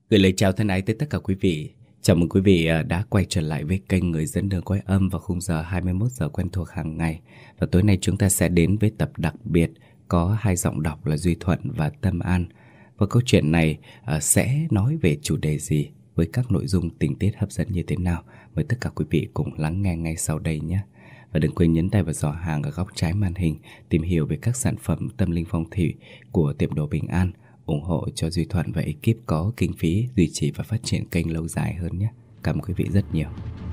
Gửi lời chào thân ái tới tất cả quý vị. Chào mừng quý vị đã quay trở lại với kênh Người dẫn đường quay âm vào khung giờ 21 giờ quen thuộc hàng ngày. Và tối nay chúng ta sẽ đến với tập đặc biệt có hai giọng đọc là Duy Thuận và Tâm An. Và câu chuyện này sẽ nói về chủ đề gì, với các nội dung tình tiết hấp dẫn như thế nào. Mời tất cả quý vị cùng lắng nghe ngay sau đây nhé. Và đừng quên nhấn tay vào giỏ hàng ở góc trái màn hình, tìm hiểu về các sản phẩm tâm linh phong thủy của tiệm đồ Bình An, ủng hộ cho Duy Thuận và ekip có kinh phí duy trì và phát triển kênh lâu dài hơn nhé. Cảm ơn quý vị rất nhiều.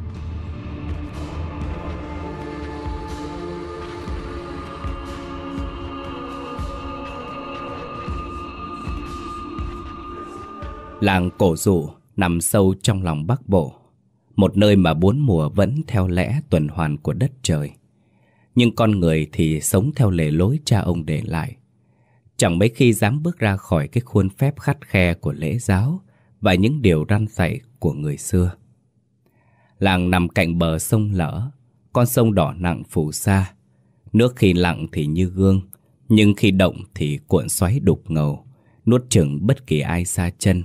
Làng Cổ Dụ nằm sâu trong lòng Bắc Bộ, một nơi mà bốn mùa vẫn theo lẽ tuần hoàn của đất trời. Nhưng con người thì sống theo lề lối cha ông để lại, chẳng mấy khi dám bước ra khỏi cái khuôn phép khắt khe của lễ giáo và những điều răn dạy của người xưa. Làng nằm cạnh bờ sông Lỡ, con sông đỏ nặng phù sa. Nước khi lặng thì như gương, nhưng khi động thì cuộn xoáy đục ngầu, nuốt chửng bất kỳ ai xa chân.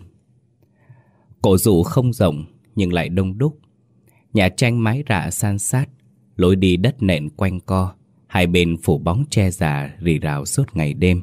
Cổ Dụ không rộng nhưng lại đông đúc. Nhà tranh mái rạ san sát, lối đi đất nện quanh co, hai bên phủ bóng tre già rì rào suốt ngày đêm.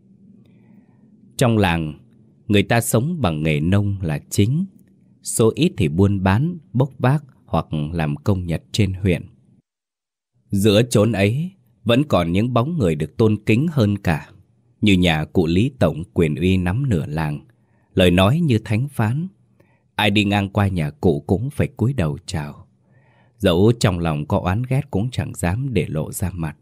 Trong làng, người ta sống bằng nghề nông là chính, số ít thì buôn bán, bốc vác hoặc làm công nhật trên huyện. Giữa chốn ấy vẫn còn những bóng người được tôn kính hơn cả, như nhà cụ Lý Tổng quyền uy nắm nửa làng, lời nói như thánh phán. Ai đi ngang qua nhà cụ cũng phải cúi đầu chào, dẫu trong lòng có oán ghét cũng chẳng dám để lộ ra mặt.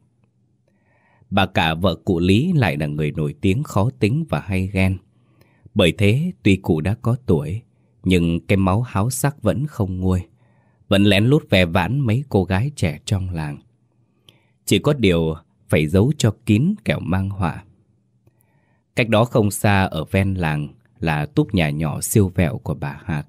Bà cả vợ cụ Lý lại là người nổi tiếng khó tính và hay ghen. Bởi thế tuy cụ đã có tuổi, nhưng cái máu háo sắc vẫn không nguôi, vẫn lén lút ve vãn mấy cô gái trẻ trong làng. Chỉ có điều phải giấu cho kín kẻo mang họa. Cách đó không xa ở ven làng là túp nhà nhỏ siêu vẹo của bà Hạc.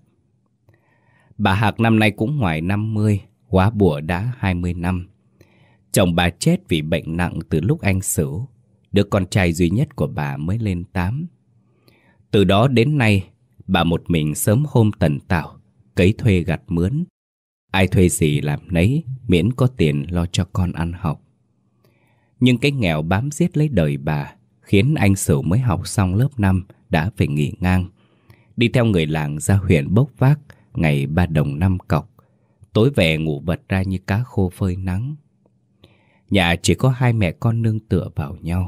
Bà Hạc năm nay cũng ngoài 50, góa bụa đã 20 năm. Chồng bà chết vì bệnh nặng từ lúc anh Sửu, đứa con trai duy nhất của bà mới lên 8. Từ đó đến nay, bà một mình sớm hôm tần tảo, cấy thuê gặt mướn. Ai thuê gì làm nấy, miễn có tiền lo cho con ăn học. Nhưng cái nghèo bám giết lấy đời bà khiến anh Sửu mới học xong lớp 5 đã phải nghỉ ngang, đi theo người làng ra huyện bốc vác, ngày 3 đồng 5 cọc, tối về ngủ vật ra như cá khô phơi nắng. Nhà chỉ có hai mẹ con nương tựa vào nhau.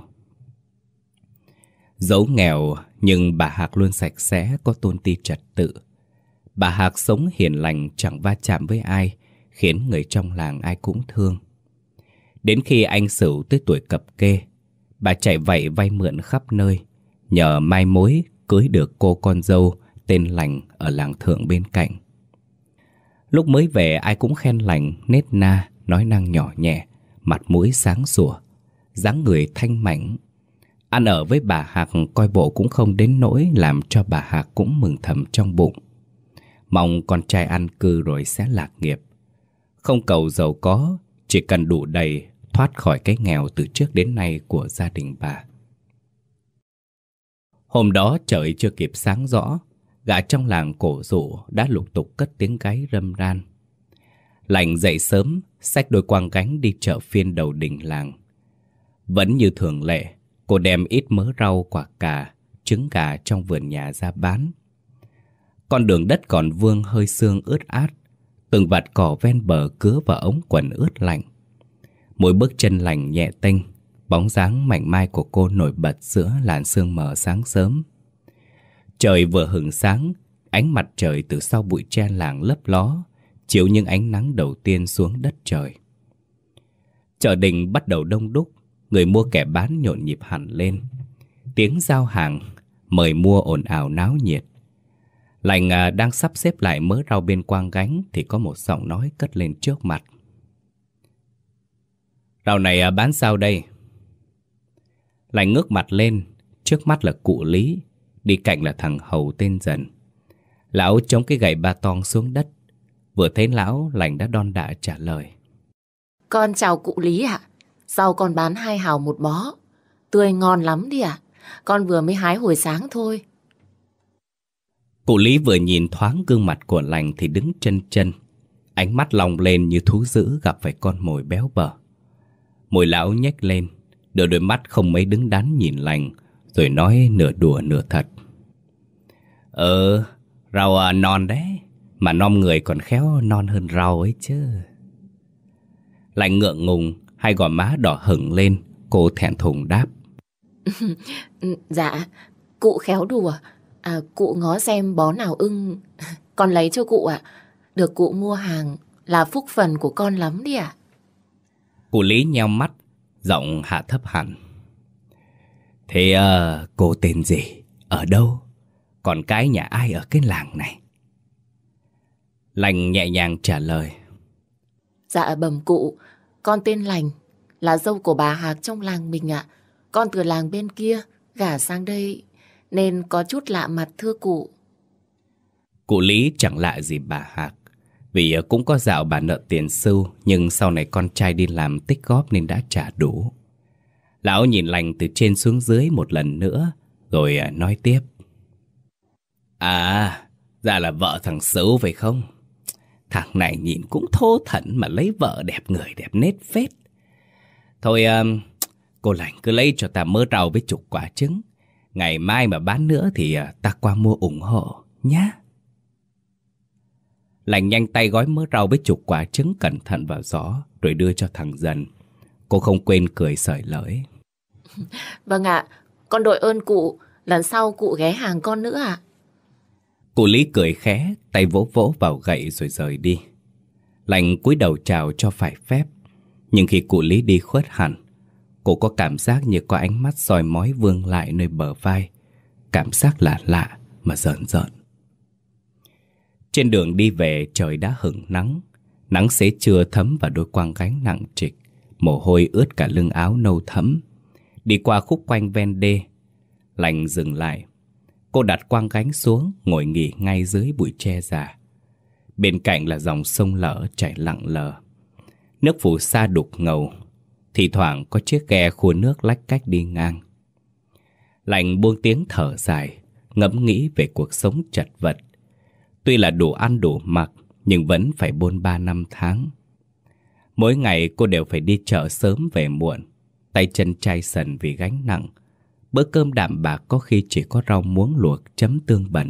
Dẫu nghèo nhưng bà Hạc luôn sạch sẽ, có tôn ti trật tự. Bà Hạc sống hiền lành, chẳng va chạm với ai, khiến người trong làng ai cũng thương. Đến khi anh Sửu tới tuổi cập kê, bà chạy vạy vay mượn khắp nơi, nhờ mai mối cưới được cô con dâu tên Lành ở làng Thượng bên cạnh. Lúc mới về ai cũng khen Lành nết na, nói năng nhỏ nhẹ, mặt mũi sáng sủa, dáng người thanh mảnh. Ăn ở với bà Hạc coi bộ cũng không đến nỗi làm cho bà Hạc cũng mừng thầm trong bụng. Mong con trai ăn cư rồi sẽ lạc nghiệp. Không cầu giàu có, chỉ cần đủ đầy thoát khỏi cái nghèo từ trước đến nay của gia đình bà. Hôm đó trời chưa kịp sáng rõ, gà trong làng Cổ Dụ đã lục tục cất tiếng gáy râm ran. Lành dậy sớm, xách đôi quang gánh đi chợ phiên đầu đình làng. Vẫn như thường lệ, cô đem ít mớ rau, quả cà, trứng gà trong vườn nhà ra bán. Con đường đất còn vương hơi sương ướt át, từng vạt cỏ ven bờ cứa vào ống quần ướt lạnh. Mỗi bước chân Lành nhẹ tênh, bóng dáng mảnh mai của cô nổi bật giữa làn sương mờ sáng sớm. Trời vừa hửng sáng, ánh mặt trời từ sau bụi tre làng lấp ló, chiếu những ánh nắng đầu tiên xuống đất trời. Chợ đình bắt đầu đông đúc, người mua kẻ bán nhộn nhịp hẳn lên. Tiếng giao hàng, mời mua ồn ào náo nhiệt. Lành đang sắp xếp lại mớ rau bên quang gánh thì có một giọng nói cất lên trước mặt. Rau này bán sao đây? Lành ngước mặt lên, trước mắt là cụ Lý, đi cạnh là thằng Hầu tên Dần. Lão chống cái gậy ba tong xuống đất. Vừa thấy lão, Lành đã đon đả trả lời. Con chào cụ Lý ạ. Rau con bán 2 hào một bó. Tươi ngon lắm đi ạ. Con vừa mới hái hồi sáng thôi. Cụ Lý vừa nhìn thoáng gương mặt của Lành thì đứng chân chân. Ánh mắt long lên như thú dữ gặp phải con mồi béo bở. Môi lão nhếch lên, đưa đôi mắt không mấy đứng đắn nhìn Lành, rồi nói nửa đùa nửa thật. Rau non đấy, mà non người còn khéo non hơn rau ấy chứ. Lành ngượng ngùng, hai gò má đỏ hửng lên, cô thẹn thùng đáp. Dạ, cụ khéo đùa. Cụ ngó xem bó nào ưng, con lấy cho cụ ạ. Được cụ mua hàng là phúc phần của con lắm đi ạ. Cụ Lý nheo mắt, giọng hạ thấp hẳn. Thế cô tên gì? Ở đâu? Còn cái nhà ai ở cái làng này? Lành nhẹ nhàng trả lời. Dạ bẩm cụ, con tên Lành, là dâu của bà Hạc trong làng mình ạ. Con từ làng bên kia gả sang đây nên có chút lạ mặt thưa cụ. Cụ Lý chẳng lạ gì bà Hạc, vì cũng có dạo bà nợ tiền sưu, nhưng sau này con trai đi làm tích góp nên đã trả đủ. Lão nhìn Lành từ trên xuống dưới một lần nữa, rồi nói tiếp. Ra là vợ thằng Sửu phải không? Thằng này nhìn cũng thô thẩn mà lấy vợ đẹp người đẹp nết phết. Thôi cô Lành cứ lấy cho ta mớ rau với chục quả trứng. Ngày mai mà bán nữa thì ta qua mua ủng hộ nhá. Lành nhanh tay gói mớ rau với chục quả trứng cẩn thận vào giỏ, rồi đưa cho thằng Dần. Cô không quên cười xởi lởi. Vâng ạ, con đội ơn cụ, lần sau cụ ghé hàng con nữa ạ. Cụ Lý cười khẽ, tay vỗ vỗ vào gậy rồi rời đi. Lành cúi đầu chào cho phải phép. Nhưng khi cụ Lý đi khuất hẳn, cô có cảm giác như có ánh mắt soi mói vương lại nơi bờ vai. Cảm giác lạ lạ mà rợn rợn. Trên đường đi về trời đã hửng nắng. Nắng xế trưa thấm vào đôi quang gánh nặng trịch. Mồ hôi ướt cả lưng áo nâu thẫm. Đi qua khúc quanh ven đê, Lành dừng lại. Cô đặt quang gánh xuống, ngồi nghỉ ngay dưới bụi tre già. Bên cạnh là dòng sông Lỡ chảy lặng lờ. Nước phù sa đục ngầu. Thì thoảng có chiếc ghe khua nước lách cách đi ngang. Lành buông tiếng thở dài, ngẫm nghĩ về cuộc sống chật vật. Tuy là đủ ăn đủ mặc, nhưng vẫn phải bôn ba năm tháng. Mỗi ngày cô đều phải đi chợ sớm về muộn, tay chân chai sần vì gánh nặng. Bữa cơm đạm bạc có khi chỉ có rau muống luộc chấm tương bẩn.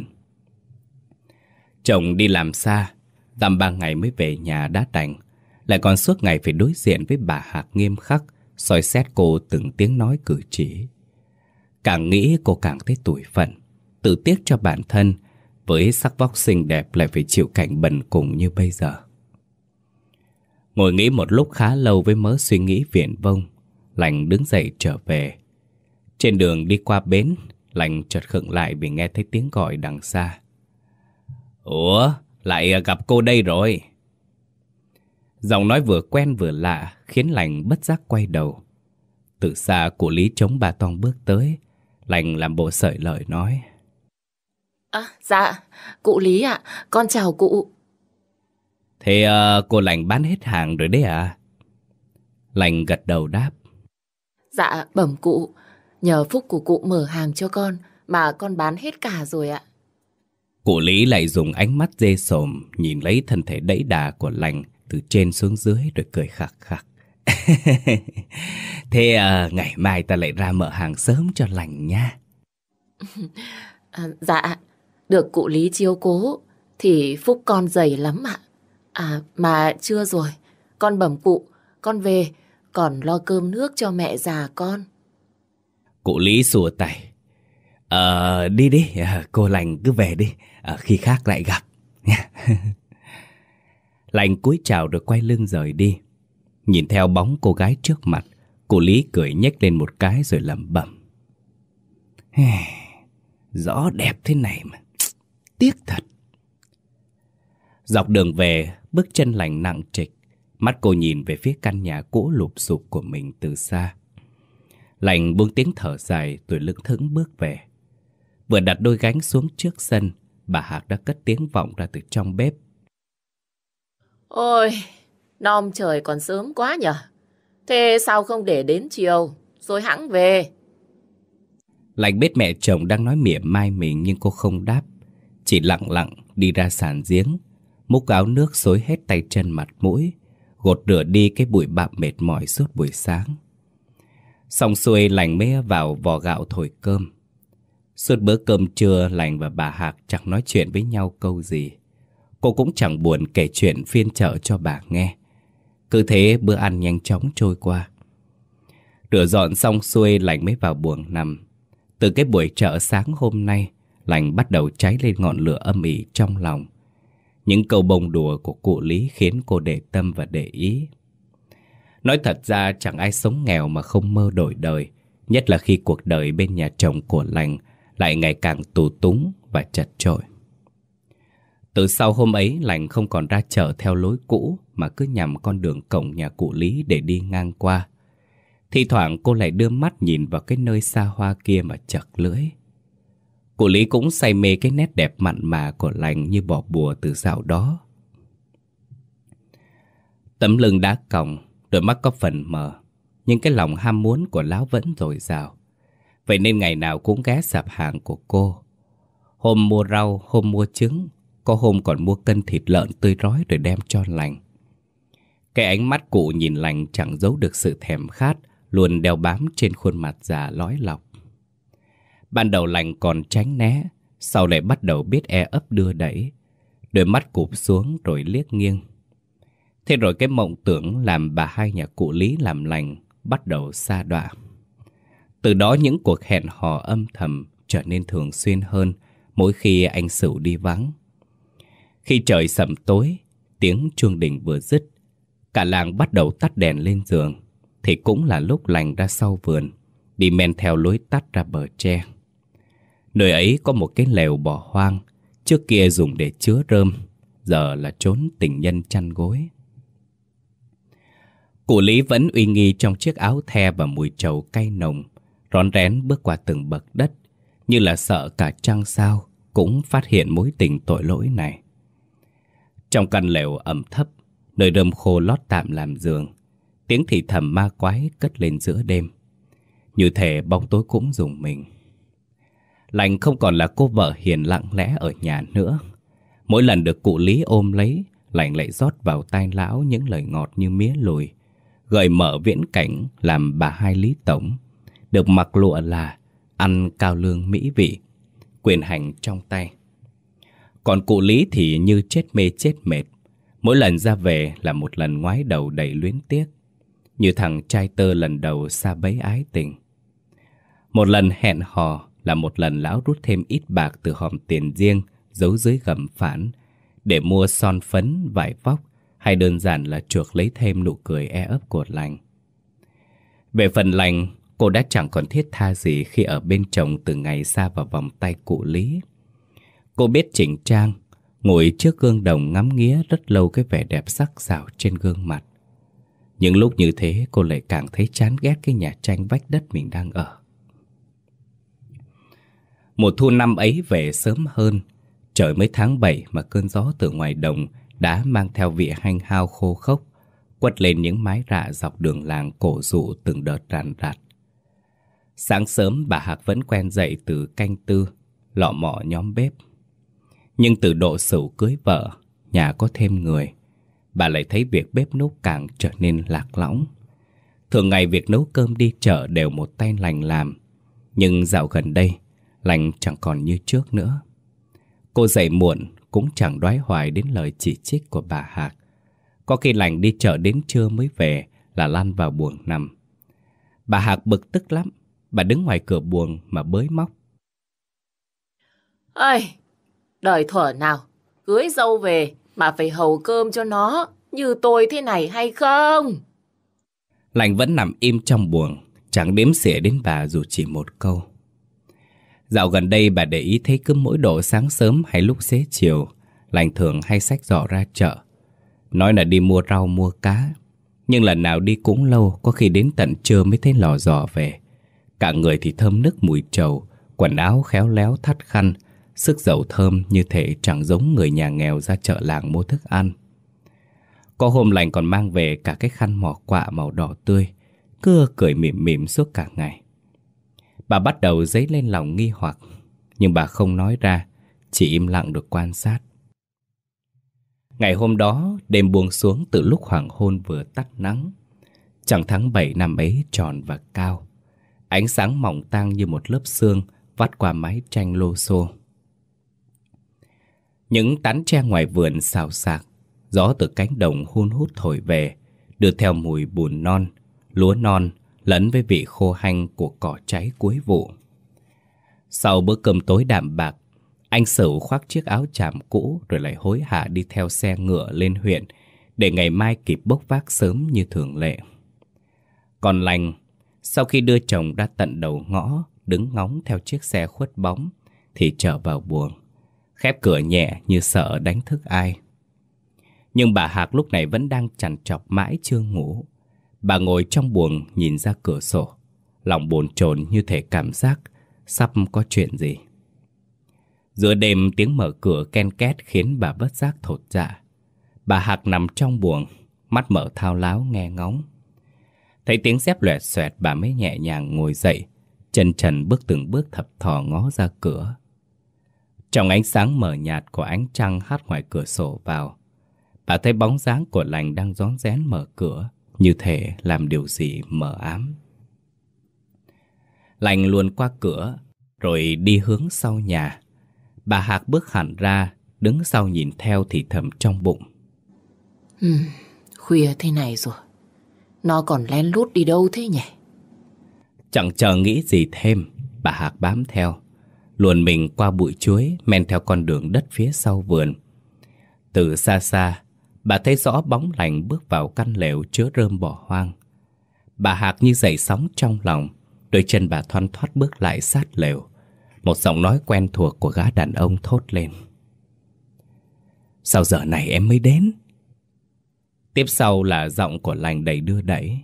Chồng đi làm xa, dăm 3 ngày mới về nhà đã đành. Lại còn suốt ngày phải đối diện với bà Hạc nghiêm khắc, soi xét cô từng tiếng nói cử chỉ. Càng nghĩ cô càng thấy tủi phận, tự tiếc cho bản thân. Với sắc vóc xinh đẹp lại phải chịu cảnh bần cùng như bây giờ. Ngồi nghĩ một lúc khá lâu với mớ suy nghĩ viển vông, Lành đứng dậy trở về. Trên đường đi qua bến, Lành chợt khựng lại vì nghe thấy tiếng gọi đằng xa. Ủa, lại gặp cô đây rồi. Giọng nói vừa quen vừa lạ khiến Lành bất giác quay đầu. Từ xa cụ Lý chống bà toang bước tới. Lành làm bộ sợi lời nói. Dạ, cụ Lý ạ, con chào cụ. Thế cô Lành bán hết hàng rồi đấy à? Lành gật đầu đáp. Dạ, bẩm cụ, nhờ phúc của cụ mở hàng cho con mà con bán hết cả rồi ạ. Cụ Lý lại dùng ánh mắt dê sồm nhìn lấy thân thể đẫy đà của Lành từ trên xuống dưới rồi cười khặc khặc. Thế ngày mai ta lại ra mở hàng sớm cho Lành nha. Dạ, được cụ Lý chiếu cố thì phúc con dày lắm ạ. Mà chưa rồi, con bẩm cụ, con về còn lo cơm nước cho mẹ già con. Cụ Lý xua tay. Đi đi, cô Lành cứ về đi, khi khác lại gặp nha. Lành cúi chào rồi quay lưng rời đi. Nhìn theo bóng cô gái trước mặt, cụ Lý cười nhếch lên một cái rồi lẩm bẩm. Rõ đẹp thế này mà, tiếc thật. Dọc đường về, bước chân Lành nặng trịch. Mắt cô nhìn về phía căn nhà cũ lụp xụp của mình từ xa. Lành buông tiếng thở dài rồi lững thững bước về. Vừa đặt đôi gánh xuống trước sân, bà Hạc đã cất tiếng vọng ra từ trong bếp. Ôi, non trời còn sớm quá nhở. Thế sao không để đến chiều rồi hẵng về? Lành biết mẹ chồng đang nói mỉa mai mình nhưng cô không đáp. chỉ lặng lặng đi ra sàn giếng, múc áo nước xối hết tay chân mặt mũi, gột rửa đi cái bụi bặm mệt mỏi suốt buổi sáng. Xong xuôi Lành mới vào vò gạo thổi cơm. Suốt bữa cơm trưa, Lành và bà Hạc chẳng nói chuyện với nhau câu gì. Cô cũng chẳng buồn kể chuyện phiên chợ cho bà nghe. Cứ thế bữa ăn nhanh chóng trôi qua. Rửa dọn xong xuôi, Lành mới vào buồng nằm. Từ cái buổi chợ sáng hôm nay, Lành bắt đầu cháy lên ngọn lửa âm ỉ trong lòng. Những câu bông đùa của cụ Lý khiến cô để tâm và để ý. Nói thật ra chẳng ai sống nghèo mà không mơ đổi đời, nhất là khi cuộc đời bên nhà chồng của Lành lại ngày càng tù túng và chật chội. Từ sau hôm ấy, Lành không còn ra chợ theo lối cũ mà cứ nhằm con đường cổng nhà cụ Lý để đi ngang qua. Thi thoảng cô lại đưa mắt nhìn vào cái nơi xa hoa kia mà chật lưỡi. Cụ Lý cũng say mê cái nét đẹp mặn mà của Lành như bỏ bùa từ dạo đó. Tấm lưng đá còng, đôi mắt có phần mờ, nhưng cái lòng ham muốn của lão vẫn dồi dào. Vậy nên ngày nào cũng ghé sạp hàng của cô. Hôm mua rau, hôm mua trứng, có hôm còn mua cân thịt lợn tươi rói rồi đem cho Lành. Cái ánh mắt cụ nhìn Lành chẳng giấu được sự thèm khát, luôn đeo bám trên khuôn mặt già lói lọc. Ban đầu Lành còn tránh né, sau lại bắt đầu biết e ấp đưa đẩy. Đôi mắt cụp xuống rồi liếc nghiêng. Thế rồi cái mộng tưởng làm bà hai nhà cụ Lý làm Lành bắt đầu sa đọa. Từ đó những cuộc hẹn hò âm thầm trở nên thường xuyên hơn mỗi khi anh Sửu đi vắng. Khi trời sẩm tối, tiếng chuông đình vừa dứt, cả làng bắt đầu tắt đèn lên giường, thì cũng là lúc Lành ra sau vườn, đi men theo lối tắt ra bờ tre. Nơi ấy có một cái lều bỏ hoang, trước kia dùng để chứa rơm, giờ là chốn tình nhân chăn gối. Cụ Lý vẫn uy nghi trong chiếc áo the và mùi trầu cay nồng, rón rén bước qua từng bậc đất, như là sợ cả trăng sao cũng phát hiện mối tình tội lỗi này. Trong căn lều ẩm thấp, nơi rơm khô lót tạm làm giường, tiếng thì thầm ma quái cất lên giữa đêm. Như thể bóng tối cũng rùng mình. Lành không còn là cô vợ hiền lặng lẽ ở nhà nữa. Mỗi lần được cụ Lý ôm lấy, Lành lại rót vào tai lão những lời ngọt như mía lùi, gợi mở viễn cảnh làm bà hai Lý Tổng được mặc lụa là ăn cao lương mỹ vị, quyền hành trong tay. Còn cụ Lý thì như chết mê chết mệt, mỗi lần ra về là một lần ngoái đầu đầy luyến tiếc, như thằng trai tơ lần đầu xa bấy ái tình. Một lần hẹn hò là một lần lão rút thêm ít bạc từ hòm tiền riêng giấu dưới gầm phản để mua son phấn, vải vóc, hay đơn giản là chuộc lấy thêm nụ cười e ấp của Lành. Về phần Lành, cô đã chẳng còn thiết tha gì khi ở bên chồng từ ngày xa vào vòng tay cụ Lý. Cô biết chỉnh trang, ngồi trước gương đồng ngắm nghía rất lâu cái vẻ đẹp sắc sảo trên gương mặt. Những lúc như thế cô lại càng thấy chán ghét cái nhà tranh vách đất mình đang ở. Mùa thu năm ấy về sớm hơn, trời mới tháng 7 mà cơn gió từ ngoài đồng đã mang theo vị hanh hao khô khốc, quất lên những mái rạ dọc đường làng cổ rụ từng đợt ràn rạt. Sáng sớm bà Hạc vẫn quen dậy từ canh tư, lọ mọ nhóm bếp. Nhưng từ độ Sửu cưới vợ, nhà có thêm người, bà lại thấy việc bếp núc càng trở nên lạc lõng. Thường ngày việc nấu cơm đi chợ đều một tay Lành làm, nhưng dạo gần đây Lành chẳng còn như trước nữa. Cô dậy muộn cũng chẳng đoái hoài đến lời chỉ trích của bà Hạc. Có khi Lành đi chợ đến trưa mới về là lăn vào buồng nằm. Bà Hạc bực tức lắm, bà đứng ngoài cửa buồng mà bới móc. Ơi, đời thuở nào cưới dâu về mà phải hầu cơm cho nó như tôi thế này hay không? Lành vẫn nằm im trong buồng, chẳng đếm xỉa đến bà dù chỉ một câu. Dạo gần đây bà để ý thấy cứ mỗi độ sáng sớm hay lúc xế chiều, Lành thường hay xách giỏ ra chợ. Nói là đi mua rau mua cá, nhưng lần nào đi cũng lâu, có khi đến tận trưa mới thấy lò giỏ về. Cả người thì thơm nức mùi trầu, quần áo khéo léo thắt khăn, sức dầu thơm như thể chẳng giống người nhà nghèo ra chợ làng mua thức ăn. Có hôm Lành còn mang về cả cái khăn mỏ quạ màu đỏ tươi, cứ cười mỉm mỉm suốt cả ngày. Bà bắt đầu dấy lên lòng nghi hoặc, nhưng bà không nói ra, chỉ im lặng được quan sát. Ngày hôm đó, đêm buông xuống từ lúc hoàng hôn vừa tắt nắng. Trăng tháng 7 năm ấy tròn và cao. Ánh sáng mỏng tang như một lớp sương vắt qua mái tranh lô xô. Những tán tre ngoài vườn xào xạc, gió từ cánh đồng hun hút thổi về, đưa theo mùi bùn non, lúa non lẫn với vị khô hanh của cỏ cháy cuối vụ. Sau bữa cơm tối đạm bạc, anh Sửu khoác chiếc áo chàm cũ rồi lại hối hả đi theo xe ngựa lên huyện để ngày mai kịp bốc vác sớm như thường lệ. Còn Lành, sau khi đưa chồng ra tận đầu ngõ, đứng ngóng theo chiếc xe khuất bóng, thì trở vào buồng, khép cửa nhẹ như sợ đánh thức ai. Nhưng bà Hạc lúc này vẫn đang trằn trọc mãi chưa ngủ. Bà ngồi trong buồng nhìn ra cửa sổ, lòng bồn chồn như thể cảm giác sắp có chuyện gì. Giữa đêm tiếng mở cửa ken két khiến bà bất giác thột dạ. Bà Hạc nằm trong buồng, mắt mở thao láo nghe ngóng. Thấy tiếng dép loẹt xoẹt, bà mới nhẹ nhàng ngồi dậy, chân trần bước từng bước thập thò ngó ra cửa. Trong ánh sáng mờ nhạt của ánh trăng hắt ngoài cửa sổ vào, bà thấy bóng dáng của Lành đang rón rén mở cửa, như thể làm điều gì mờ ám. Lành luồn qua cửa, rồi đi hướng sau nhà. Bà Hạc bước hẳn ra, đứng sau nhìn theo thì thầm trong bụng. Khuya thế này rồi, nó còn lén lút đi đâu thế nhỉ? Chẳng chờ nghĩ gì thêm, bà Hạc bám theo, luồn mình qua bụi chuối, men theo con đường đất phía sau vườn. Từ xa xa, bà thấy rõ bóng Lành bước vào căn lều chứa rơm bỏ hoang. Bà Hạc như dậy sóng trong lòng, đôi chân bà thoăn thoắt bước lại sát lều. Một giọng nói quen thuộc của gã đàn ông thốt lên. Sao giờ này em mới đến? Tiếp sau là giọng của Lành đầy đưa đẩy.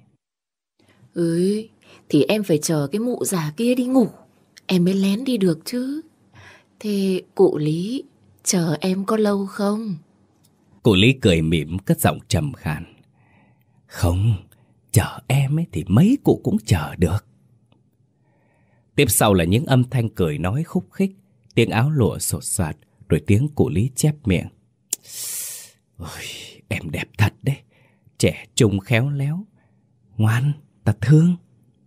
Thì em phải chờ cái mụ già kia đi ngủ, em mới lén đi được chứ. Thế cụ Lý chờ em có lâu không? Cụ Lý cười mỉm cất giọng trầm khàn. Không, chờ em ấy thì mấy cụ cũng chờ được. Tiếp sau là những âm thanh cười nói khúc khích, tiếng áo lụa sột soạt, rồi tiếng cụ Lý chép miệng. Ôi, em đẹp thật đấy, trẻ trung khéo léo, ngoan, ta thương.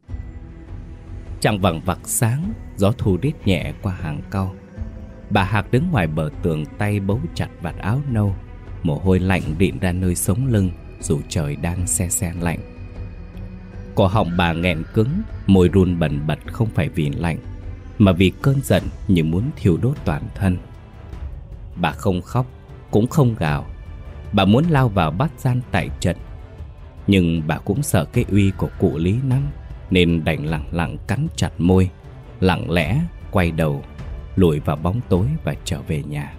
Trăng vằng vặc sáng, gió thu rít nhẹ qua hàng cau. Bà Hạc đứng ngoài bờ tường, tay bấu chặt vạt áo nâu, mồ hôi lạnh rịn ra nơi sống lưng dù trời đang se se lạnh. Cổ họng bà nghẹn cứng, môi run bần bật không phải vì lạnh, mà vì cơn giận như muốn thiêu đốt toàn thân. Bà không khóc, cũng không gào. Bà muốn lao vào bắt gian tại trận, nhưng bà cũng sợ cái uy của cụ Lý lắm, nên đành lặng lặng cắn chặt môi, lặng lẽ quay đầu, lùi vào bóng tối và trở về nhà.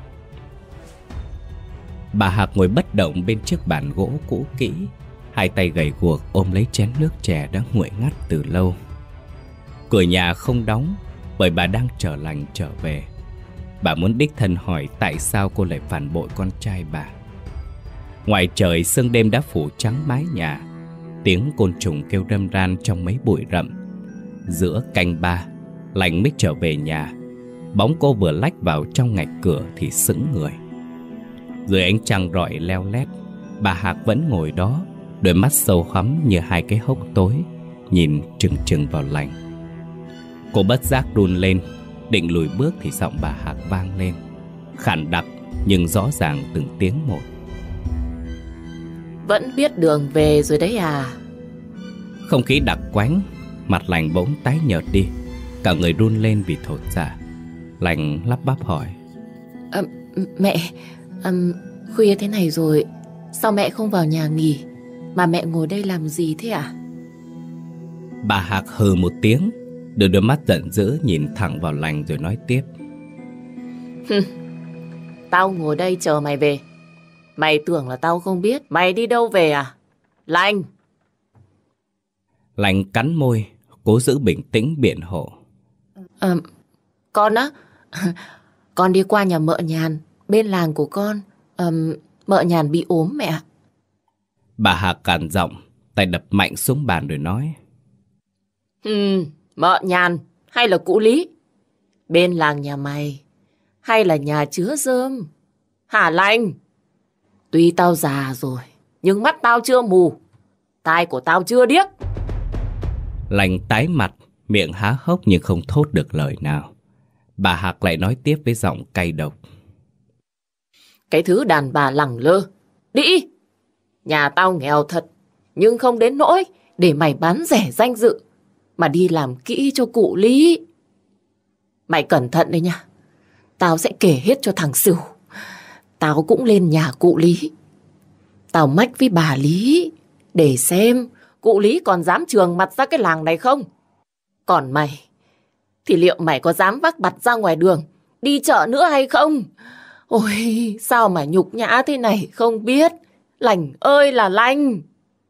Bà Hạc ngồi bất động bên chiếc bàn gỗ cũ kỹ, hai tay gầy guộc ôm lấy chén nước chè đã nguội ngắt từ lâu. Cửa nhà không đóng, bởi bà đang chờ Lành trở về. Bà muốn đích thân hỏi tại sao cô lại phản bội con trai bà. Ngoài trời sương đêm đã phủ trắng mái nhà, tiếng côn trùng kêu râm ran trong mấy bụi rậm. Giữa canh ba, Lành mới trở về nhà. Bóng cô vừa lách vào trong ngạch cửa thì sững người. Dưới ánh trăng rọi leo lét, bà Hạc vẫn ngồi đó, đôi mắt sâu hoắm như hai cái hốc tối, nhìn trừng trừng vào Lành. Cô bất giác run lên, định lùi bước thì giọng bà Hạc vang lên, khản đặc nhưng rõ ràng từng tiếng một. Vẫn biết đường về rồi đấy à? Không khí đặc quánh, mặt Lành bỗng tái nhợt đi, cả người run lên vì thột dạ. Lành lắp bắp hỏi. Mẹ, khuya thế này rồi, sao mẹ không vào nhà nghỉ, mà mẹ ngồi đây làm gì thế ạ? Bà Hạc hừ một tiếng, đưa đôi mắt giận dữ nhìn thẳng vào Lành rồi nói tiếp. Tao ngồi đây chờ mày về. Mày tưởng là tao không biết mày đi đâu về à? Lành! Lành cắn môi, cố giữ bình tĩnh biện hộ. Con á, con đi qua nhà mợ Nhàn, bên làng của con. Mợ Nhàn bị ốm mẹ ạ. Bà Hạc cằn giọng, tay đập mạnh xuống bàn rồi nói. Mợ Nhàn hay là cụ Lý? Bên làng nhà mày hay là nhà chứa rơm? Hả Lành? Tuy tao già rồi, nhưng mắt tao chưa mù, tai của tao chưa điếc. Lành tái mặt, miệng há hốc nhưng không thốt được lời nào. Bà Hạc lại nói tiếp với giọng cay độc. Cái thứ đàn bà lẳng lơ, đi! Nhà tao nghèo thật, nhưng không đến nỗi để mày bán rẻ danh dự mà đi làm kỹ cho cụ Lý. Mày cẩn thận đấy nha, tao sẽ kể hết cho thằng Sửu. Tao cũng lên nhà cụ Lý, tao mách với bà Lý để xem cụ Lý còn dám trường mặt ra cái làng này không. Còn mày thì liệu mày có dám vác bặt ra ngoài đường đi chợ nữa hay không? Ôi, sao mà nhục nhã thế này không biết. Lành ơi là Lành!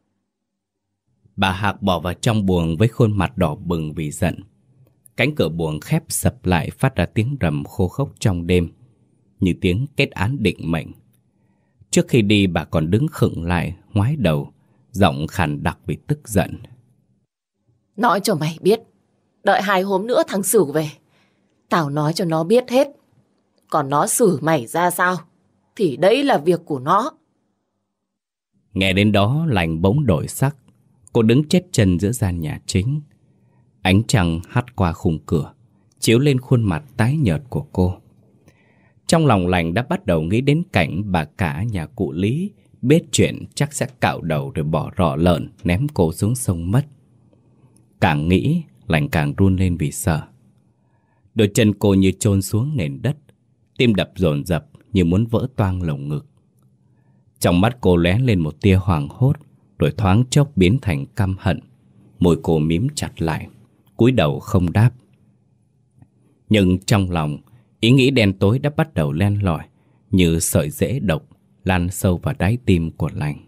Bà Hạc bỏ vào trong buồng với khuôn mặt đỏ bừng vì giận. Cánh cửa buồng khép sập lại, phát ra tiếng rầm khô khốc trong đêm, như tiếng kết án định mệnh. Trước khi đi, bà còn đứng khựng lại, ngoái đầu, giọng khàn đặc vì tức giận. Nói cho mày biết, đợi 2 hôm nữa thằng Sửu về, tao nói cho nó biết hết. Còn nó xử mày ra sao thì đấy là việc của nó. Nghe đến đó, Lành bỗng đổi sắc. Cô đứng chết chân giữa gian nhà chính. Ánh trăng hắt qua khung cửa, chiếu lên khuôn mặt tái nhợt của cô. Trong lòng Lành đã bắt đầu nghĩ đến cảnh bà cả nhà cụ Lý biết chuyện chắc sẽ cạo đầu rồi bỏ rọ lợn ném cô xuống sông mất. Càng nghĩ, Lành càng run lên vì sợ. Đôi chân cô như chôn xuống nền đất, tim đập dồn dập như muốn vỡ toang lồng ngực. Trong mắt cô lóe lên một tia hoảng hốt, rồi thoáng chốc biến thành căm hận. Môi cô mím chặt lại, cúi đầu không đáp. Nhưng trong lòng, ý nghĩ đen tối đã bắt đầu len lỏi như sợi rễ độc lan sâu vào đáy tim của Lành.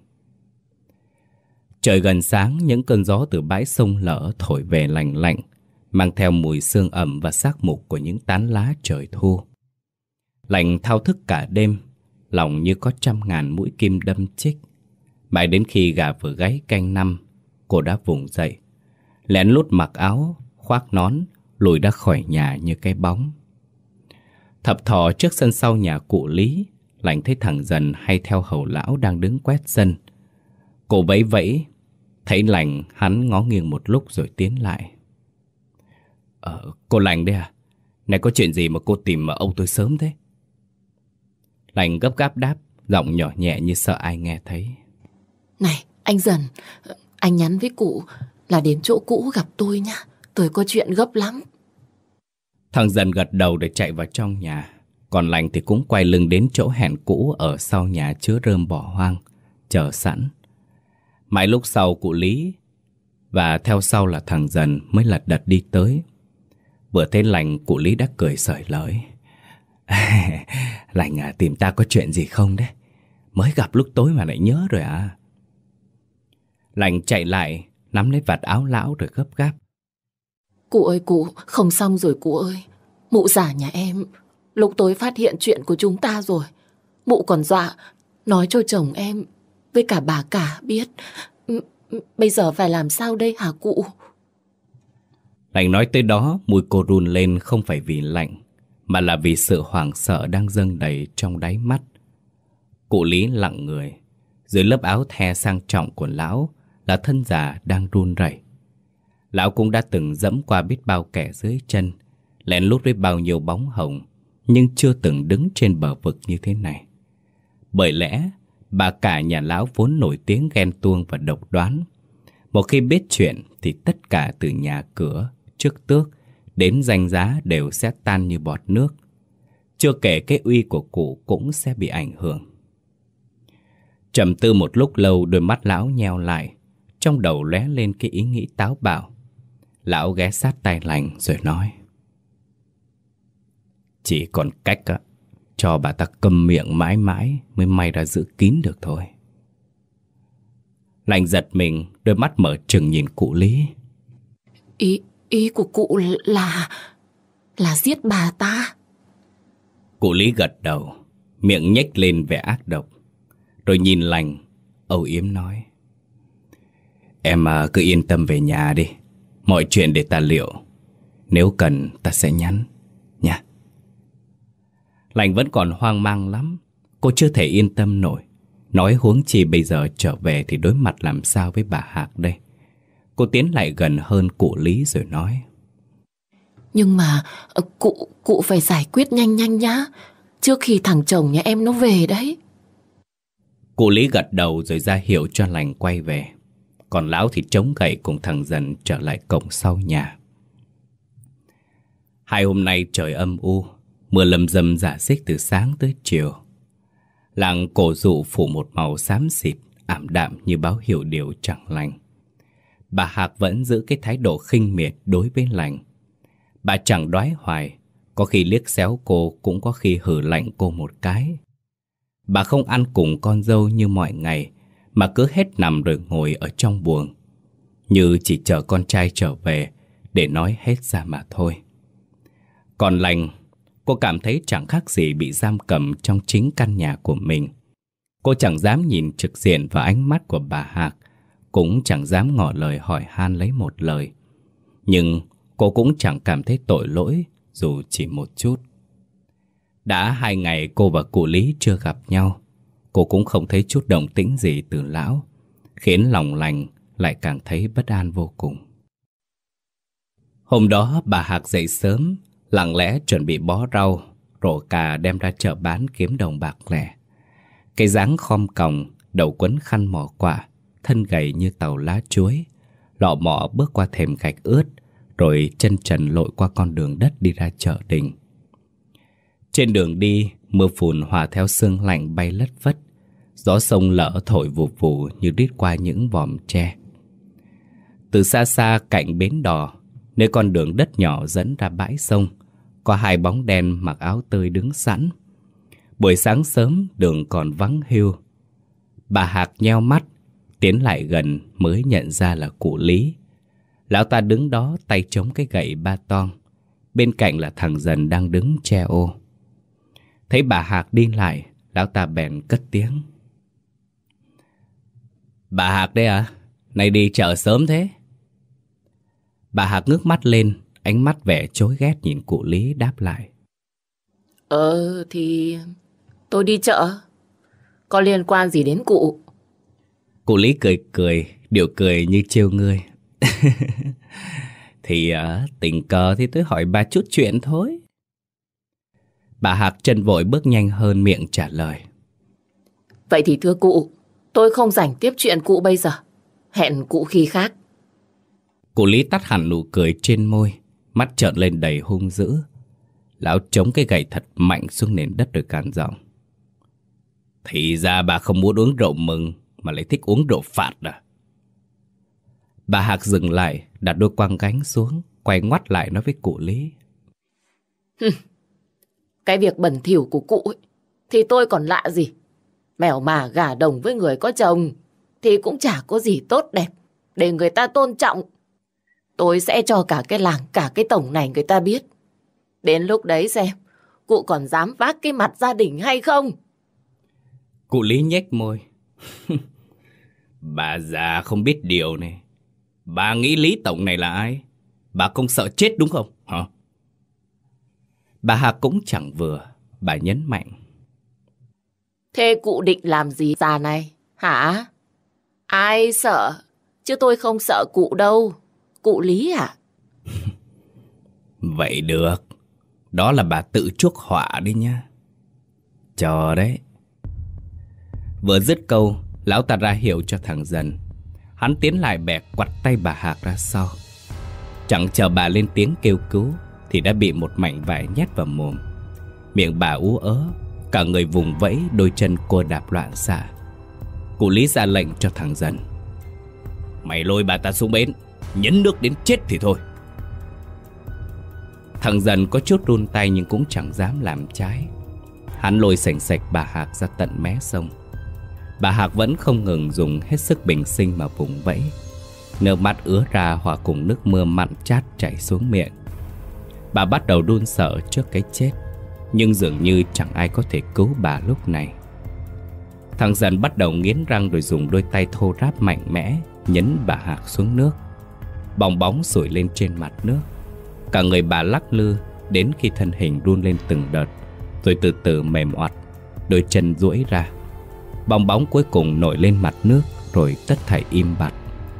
Trời gần sáng, những cơn gió từ bãi sông Lỡ thổi về lành lạnh, mang theo mùi sương ẩm và xác mục của những tán lá trời thu. Lành thao thức cả đêm, lòng như có 100.000 mũi kim đâm chích. Mãi đến khi gà vừa gáy canh 5, cô đã vùng dậy, lén lút mặc áo, khoác nón, lùi ra khỏi nhà như cái bóng. Thập thò trước sân sau nhà cụ Lý, Lành thấy thằng Dần hay theo hầu lão đang đứng quét sân. Cô vẫy vẫy, thấy Lành, hắn ngó nghiêng một lúc rồi tiến lại. Cô Lành đấy à? Này có chuyện gì mà cô tìm mà ông tôi sớm thế? Lành gấp gáp đáp, giọng nhỏ nhẹ như sợ ai nghe thấy. Này, anh Dần, anh nhắn với cụ là đến chỗ cũ gặp tôi nhá. Tôi có chuyện gấp lắm. Thằng Dần gật đầu để chạy vào trong nhà. Còn Lành thì cũng quay lưng đến chỗ hẹn cũ ở sau nhà chứa rơm bỏ hoang, chờ sẵn. Mãi lúc sau cụ Lý và theo sau là thằng Dần mới lật đật đi tới. Vừa thấy Lành, cụ Lý đã cười xởi lởi. Lành à, tìm ta có chuyện gì không đấy? Mới gặp lúc tối mà lại nhớ rồi à? Lành chạy lại, nắm lấy vạt áo lão rồi gấp gáp. Cụ ơi cụ, không xong rồi cụ ơi. Mụ già nhà em lúc tối phát hiện chuyện của chúng ta rồi. Mụ còn dọa nói cho chồng em với cả bà cả biết. Bây giờ phải làm sao đây hả cụ? Lành nói tới đó, mùi cô run lên không phải vì lạnh, mà là vì sự hoảng sợ đang dâng đầy trong đáy mắt. Cụ Lý lặng người. Dưới lớp áo the sang trọng của lão là thân già đang run rẩy. Lão cũng đã từng dẫm qua biết bao kẻ dưới chân, lén lút với bao nhiêu bóng hồng, nhưng chưa từng đứng trên bờ vực như thế này. Bởi lẽ bà cả nhà lão vốn nổi tiếng ghen tuông và độc đoán. Một khi biết chuyện thì tất cả từ nhà cửa, chức tước đến danh giá đều sẽ tan như bọt nước. Chưa kể cái uy của cụ cũng sẽ bị ảnh hưởng. Trầm tư một lúc lâu, đôi mắt lão nheo lại, trong đầu lóe lên cái ý nghĩ táo bạo. Lão ghé sát tai Lành rồi nói: chỉ còn cách cho bà ta câm miệng mãi mãi mới may ra giữ kín được thôi. Lành giật mình, đôi mắt mở trừng nhìn cụ Lý. Ý của cụ là giết bà ta? Cụ Lý gật đầu, miệng nhếch lên vẻ ác độc, rồi nhìn Lành, âu yếm nói: em cứ yên tâm về nhà đi, mọi chuyện để ta liệu. Nếu cần ta sẽ nhắn nha. Lành vẫn còn hoang mang lắm. Cô chưa thể yên tâm nổi. Nói huống chi bây giờ trở về thì đối mặt làm sao với bà Hạc đây. Cô tiến lại gần hơn cụ Lý rồi nói: Nhưng mà cụ phải giải quyết nhanh nhanh nhá, trước khi thằng chồng nhà em nó về đấy. Cụ Lý gật đầu rồi ra hiệu cho Lành quay về. Còn lão thì chống gậy cùng thằng Dần trở lại cổng sau nhà. Hai hôm nay trời âm u, mưa lâm râm rả rích từ sáng tới chiều. Làng Cổ Dụ phủ một màu xám xịt, ảm đạm như báo hiệu điều chẳng lành. Bà Hạc vẫn giữ cái thái độ khinh miệt đối với Lành. Bà chẳng đoái hoài, có khi liếc xéo cô, cũng có khi hử lạnh cô một cái. Bà không ăn cùng con dâu như mọi ngày, mà cứ hết nằm rồi ngồi ở trong buồng, như chỉ chờ con trai trở về để nói hết ra mà thôi. Còn Lành, cô cảm thấy chẳng khác gì bị giam cầm trong chính căn nhà của mình. Cô chẳng dám nhìn trực diện vào ánh mắt của bà Hạc, cũng chẳng dám ngỏ lời hỏi han lấy một lời. Nhưng cô cũng chẳng cảm thấy tội lỗi dù chỉ một chút. Đã 2 ngày cô và cụ Lý chưa gặp nhau. Cô cũng không thấy chút động tĩnh gì từ lão, khiến lòng Lành lại càng thấy bất an vô cùng. Hôm đó bà Hạc dậy sớm, lặng lẽ chuẩn bị bó rau, rổ cà đem ra chợ bán kiếm đồng bạc lẻ. Cái dáng khom còng, đầu quấn khăn mỏ quả, thân gầy như tàu lá chuối, lọ mọ bước qua thềm gạch ướt, rồi chân trần lội qua con đường đất đi ra chợ đình. Trên đường đi, mưa phùn hòa theo sương lạnh bay lất phất, gió sông lở thổi vù vù như rít qua những vòm tre. Từ xa xa cạnh bến đò, nơi con đường đất nhỏ dẫn ra bãi sông, có 2 bóng đen mặc áo tơi đứng sẵn. Buổi sáng sớm đường còn vắng hiu. Bà Hạc nheo mắt, tiến lại gần mới nhận ra là cụ Lý. Lão ta đứng đó tay chống cái gậy ba toang, bên cạnh là thằng Dần đang đứng che ô. Thấy bà Hạc đi lại, lão ta bèn cất tiếng: Bà Hạc đấy à? Nay đi chợ sớm thế? Bà Hạc ngước mắt lên, ánh mắt vẻ chối ghét nhìn cụ Lý đáp lại: Thì tôi đi chợ, có liên quan gì đến cụ? Cụ Lý cười cười, điệu cười như trêu ngươi. Thì tình cờ thì tôi hỏi bà chút chuyện thôi. Bà Hạc chân vội bước nhanh hơn miệng trả lời: Vậy thì thưa cụ, tôi không rảnh tiếp chuyện cụ bây giờ. Hẹn cụ khi khác. Cụ Lý tắt hẳn nụ cười trên môi, mắt trợn lên đầy hung dữ. Lão chống cái gậy thật mạnh xuống nền đất rồi gằn giọng: Thì ra bà không muốn uống rượu mừng mà lại thích uống rượu phạt à? Bà Hạc dừng lại, đặt đôi quăng gánh xuống, quay ngoắt lại nói với cụ Lý: Cái việc bẩn thỉu của cụ ấy, thì tôi còn lạ gì. Mèo mà gà đồng với người có chồng thì cũng chả có gì tốt đẹp để người ta tôn trọng. Tôi sẽ cho cả cái làng, cả cái tổng này người ta biết. Đến lúc đấy xem cụ còn dám vác cái mặt gia đình hay không? Cụ Lý nhếch môi: Bà già không biết điều này. Bà nghĩ Lý tổng này là ai? Bà không sợ chết đúng không hả? Bà Hạc cũng chẳng vừa, bà nhấn mạnh: Thế cụ định làm gì già này hả? Ai sợ? Chứ tôi không sợ cụ đâu. Cụ Lý à? Vậy được. Đó là bà tự chuốc họa đi nha. Chờ đấy. Vừa dứt câu, lão ta ra hiệu cho thằng Dần. Hắn tiến lại bẻ quặt tay bà Hạc ra sau. Chẳng chờ bà lên tiếng kêu cứu thì đã bị một mảnh vải nhét vào mồm. Miệng bà ú ớ, cả người vùng vẫy, đôi chân cô đạp loạn xạ. Cụ Lý ra lệnh cho thằng Dần: Mày lôi bà ta xuống bến, nhấn nước đến chết thì thôi. Thằng Dần có chút run tay nhưng cũng chẳng dám làm trái. Hắn lôi sành sạch bà Hạc ra tận mé sông. Bà Hạc vẫn không ngừng dùng hết sức bình sinh mà vùng vẫy. Nước mắt ứa ra hòa cùng nước mưa mặn chát chảy xuống miệng. Bà bắt đầu run sợ trước cái chết, nhưng dường như chẳng ai có thể cứu bà lúc này. Thằng Dần bắt đầu nghiến răng rồi dùng đôi tay thô ráp mạnh mẽ nhấn bà Hạc xuống nước. Bong bóng sủi lên trên mặt nước. Cả người bà lắc lư đến khi thân hình run lên từng đợt, rồi từ từ mềm oặt, đôi chân duỗi ra. Bong bóng cuối cùng nổi lên mặt nước, rồi tất thảy im bặt.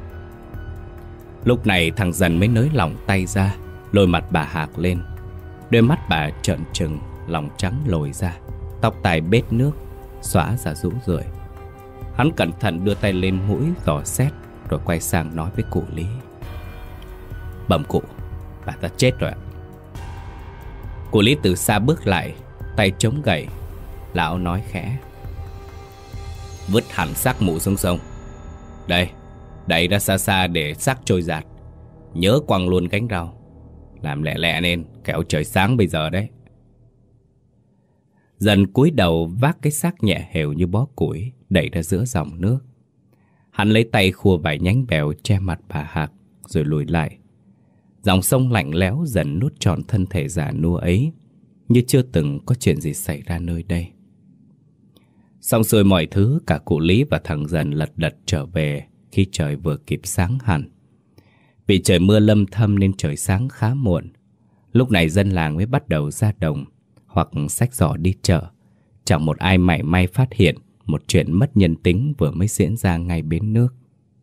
Lúc này thằng Dần mới nới lỏng tay ra, lôi mặt bà Hạc lên. Đôi mắt bà trợn trừng, lòng trắng lồi ra, tóc tai bết nước, xõa ra rũ rượi. Hắn cẩn thận đưa tay lên mũi dò xét, rồi quay sang nói với cụ Lý: "Bẩm cụ, bà ta chết rồi ạ." Cụ Lý từ xa bước lại, tay chống gậy. Lão nói khẽ: "Vứt hẳn xác mụ xuống sông. Đây, đẩy ra xa xa để xác trôi giạt. Nhớ quăng luôn cánh rau. Làm lẹ lẹ nên, kẻo trời sáng bây giờ đấy." Dần cúi đầu vác cái xác nhẹ hều như bó củi, đẩy ra giữa dòng nước. Hắn lấy tay khua vài nhánh bèo che mặt bà Hạc, rồi lùi lại. Dòng sông lạnh lẽo dần nuốt trọn thân thể già nua ấy, như chưa từng có chuyện gì xảy ra nơi đây. Xong xuôi mọi thứ, cả cụ Lý và thằng Dần lật đật trở về khi trời vừa kịp sáng hẳn. Vì trời mưa lâm thâm nên trời sáng khá muộn. Lúc này dân làng mới bắt đầu ra đồng hoặc xách giỏ đi chợ. Chẳng một ai mảy may phát hiện một chuyện mất nhân tính vừa mới diễn ra ngay bến nước.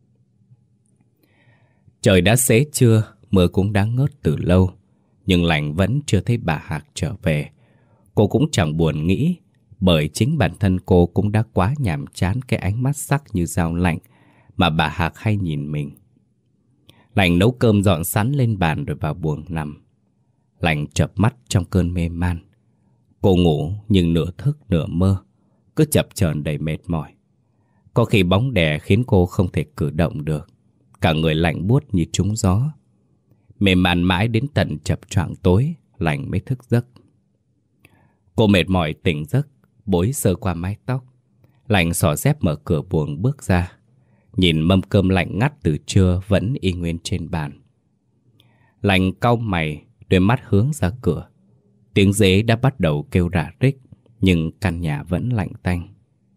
Trời đã xế trưa, mưa cũng đã ngớt từ lâu, nhưng Lành vẫn chưa thấy bà Hạc trở về. Cô cũng chẳng buồn nghĩ, bởi chính bản thân cô cũng đã quá nhàm chán cái ánh mắt sắc như dao lạnh mà bà Hạc hay nhìn mình. Lành nấu cơm dọn sẵn lên bàn rồi vào buồng nằm. Lành chợp mắt trong cơn mê man. Cô ngủ nhưng nửa thức nửa mơ, cứ chập chờn đầy mệt mỏi. Có khi bóng đè khiến cô không thể cử động được, cả người lạnh buốt như trúng gió. Mê man mãi đến tận chập choạng tối, Lành mới thức giấc. Cô mệt mỏi tỉnh giấc, bối sơ qua mái tóc. Lành xỏ dép mở cửa buồng bước ra, nhìn mâm cơm lạnh ngắt từ trưa vẫn y nguyên trên bàn. Lành cau mày, đôi mắt hướng ra cửa. Tiếng dế đã bắt đầu kêu rả rích, nhưng căn nhà vẫn lạnh tanh.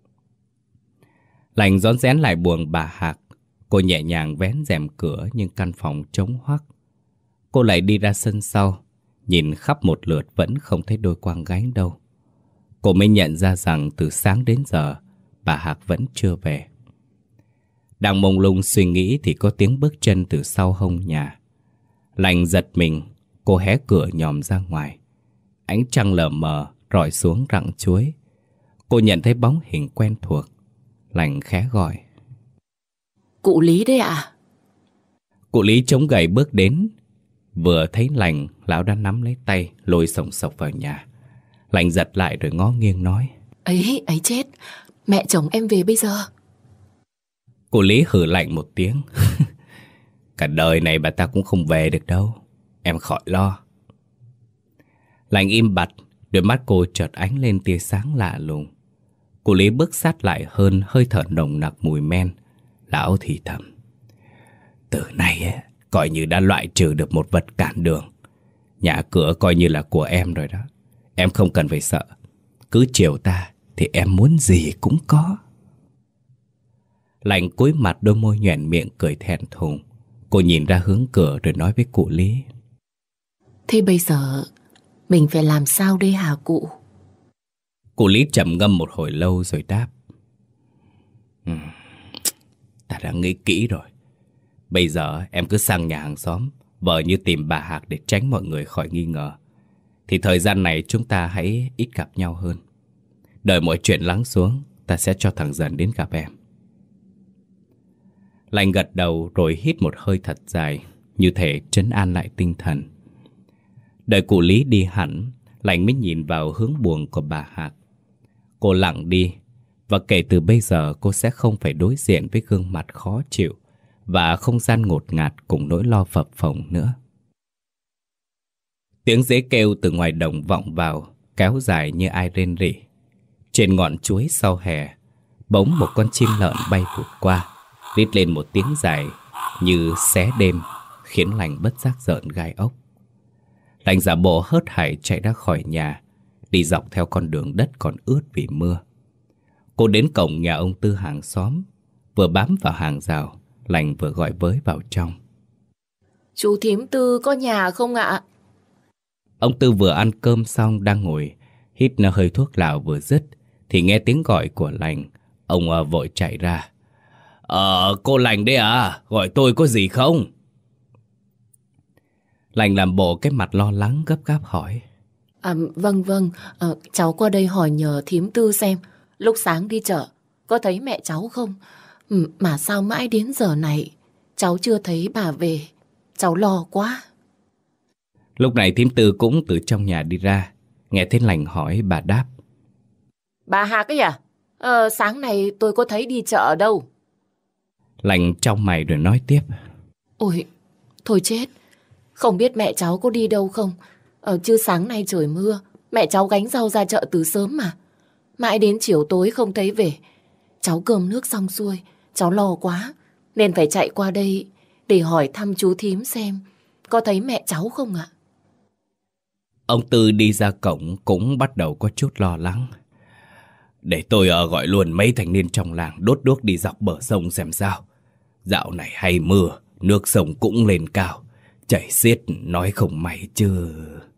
Lành rón rén lại buồng bà Hạc. Cô nhẹ nhàng vén rèm cửa nhưng căn phòng trống hoắc. Cô lại đi ra sân sau, nhìn khắp một lượt vẫn không thấy đôi quang gánh đâu. Cô mới nhận ra rằng từ sáng đến giờ bà Hạc vẫn chưa về. Đang mông lung suy nghĩ thì có tiếng bước chân từ sau hông nhà. Lành giật mình, cô hé cửa nhòm ra ngoài. Ánh trăng lờ mờ rọi xuống rặng chuối. Cô nhận thấy bóng hình quen thuộc. Lành khẽ gọi: "Cụ Lý đấy ạ." Cụ Lý chống gậy bước đến. Vừa thấy Lành, lão đã nắm lấy tay lôi sổng sộc vào nhà. Lành giật lại rồi ngó nghiêng nói: Ấy chết, mẹ chồng em về bây giờ." Cụ Lý hừ lạnh một tiếng: "Cả đời này bà ta cũng không về được đâu, em khỏi lo." Lành im bặt, đôi mắt cô chợt ánh lên tia sáng lạ lùng. Cụ Lý bước sát lại hơn, hơi thở nồng nặc mùi men. Lão thì thầm: "Từ nay ấy, coi như đã loại trừ được một vật cản đường. Nhà cửa coi như là của em rồi đó. Em không cần phải sợ. Cứ chiều ta thì em muốn gì cũng có." Lành cúi mặt, đôi môi nhoẻn miệng cười thẹn thùng. Cô nhìn ra hướng cửa rồi nói với cụ Lý: "Thế bây giờ mình phải làm sao đây hả cụ?" Cụ Lý trầm ngâm một hồi lâu rồi đáp: Ta đã nghĩ kỹ rồi. Bây giờ em cứ sang nhà hàng xóm, vờ như tìm bà Hạc để tránh mọi người khỏi nghi ngờ. Thì thời gian này chúng ta hãy ít gặp nhau hơn. Đợi mọi chuyện lắng xuống, ta sẽ cho thằng Dần đến gặp em." Lành gật đầu rồi hít một hơi thật dài, như thể trấn an lại tinh thần. Đợi cụ Lý đi hẳn, Lành mới nhìn vào hướng buồng của bà Hạc. Cô lặng đi, và kể từ bây giờ cô sẽ không phải đối diện với gương mặt khó chịu và không gian ngột ngạt cùng nỗi lo phập phồng nữa. Tiếng dế kêu từ ngoài đồng vọng vào, kéo dài như ai rên rỉ. Trên ngọn chuối sau hè, bỗng một con chim lợn bay vụt qua, rít lên một tiếng dài như xé đêm, khiến Lành bất giác rợn gai ốc. Lành giả bộ hớt hải chạy ra khỏi nhà, đi dọc theo con đường đất còn ướt vì mưa. Cô đến cổng nhà ông Tư hàng xóm, vừa bám vào hàng rào, Lành vừa gọi với vào trong: "Chú thím Tư có nhà không ạ?" Ông Tư vừa ăn cơm xong đang ngồi Hít hơi thuốc lào vừa dứt thì nghe tiếng gọi của Lành. Ông vội chạy ra. Cô Lành đấy à? Gọi tôi có gì không? Lành làm bộ cái mặt lo lắng gấp gáp hỏi. Vâng, cháu qua đây hỏi nhờ thím Tư xem lúc sáng đi chợ có thấy mẹ cháu không? Mà sao mãi đến giờ này cháu chưa thấy bà về, cháu lo quá. Lúc này thím Tư cũng từ trong nhà đi ra. Nghe thấy Lành hỏi, bà đáp. Bà Hạc ấy à? Sáng nay tôi có thấy đi chợ đâu. Lành trong mày rồi nói tiếp. Ôi, thôi chết. Không biết mẹ cháu có đi đâu không? Chứ sáng nay trời mưa, mẹ cháu gánh rau ra chợ từ sớm mà. Mãi đến chiều tối không thấy về. Cháu cơm nước xong xuôi, cháu lo quá, nên phải chạy qua đây để hỏi thăm chú thím xem có thấy mẹ cháu không ạ? Ông Tư đi ra cổng cũng bắt đầu có chút lo lắng. Để tôi gọi luôn mấy thanh niên trong làng đốt đuốc đi dọc bờ sông xem sao. Dạo này hay mưa, nước sông cũng lên cao, chảy xiết nói không may chứ.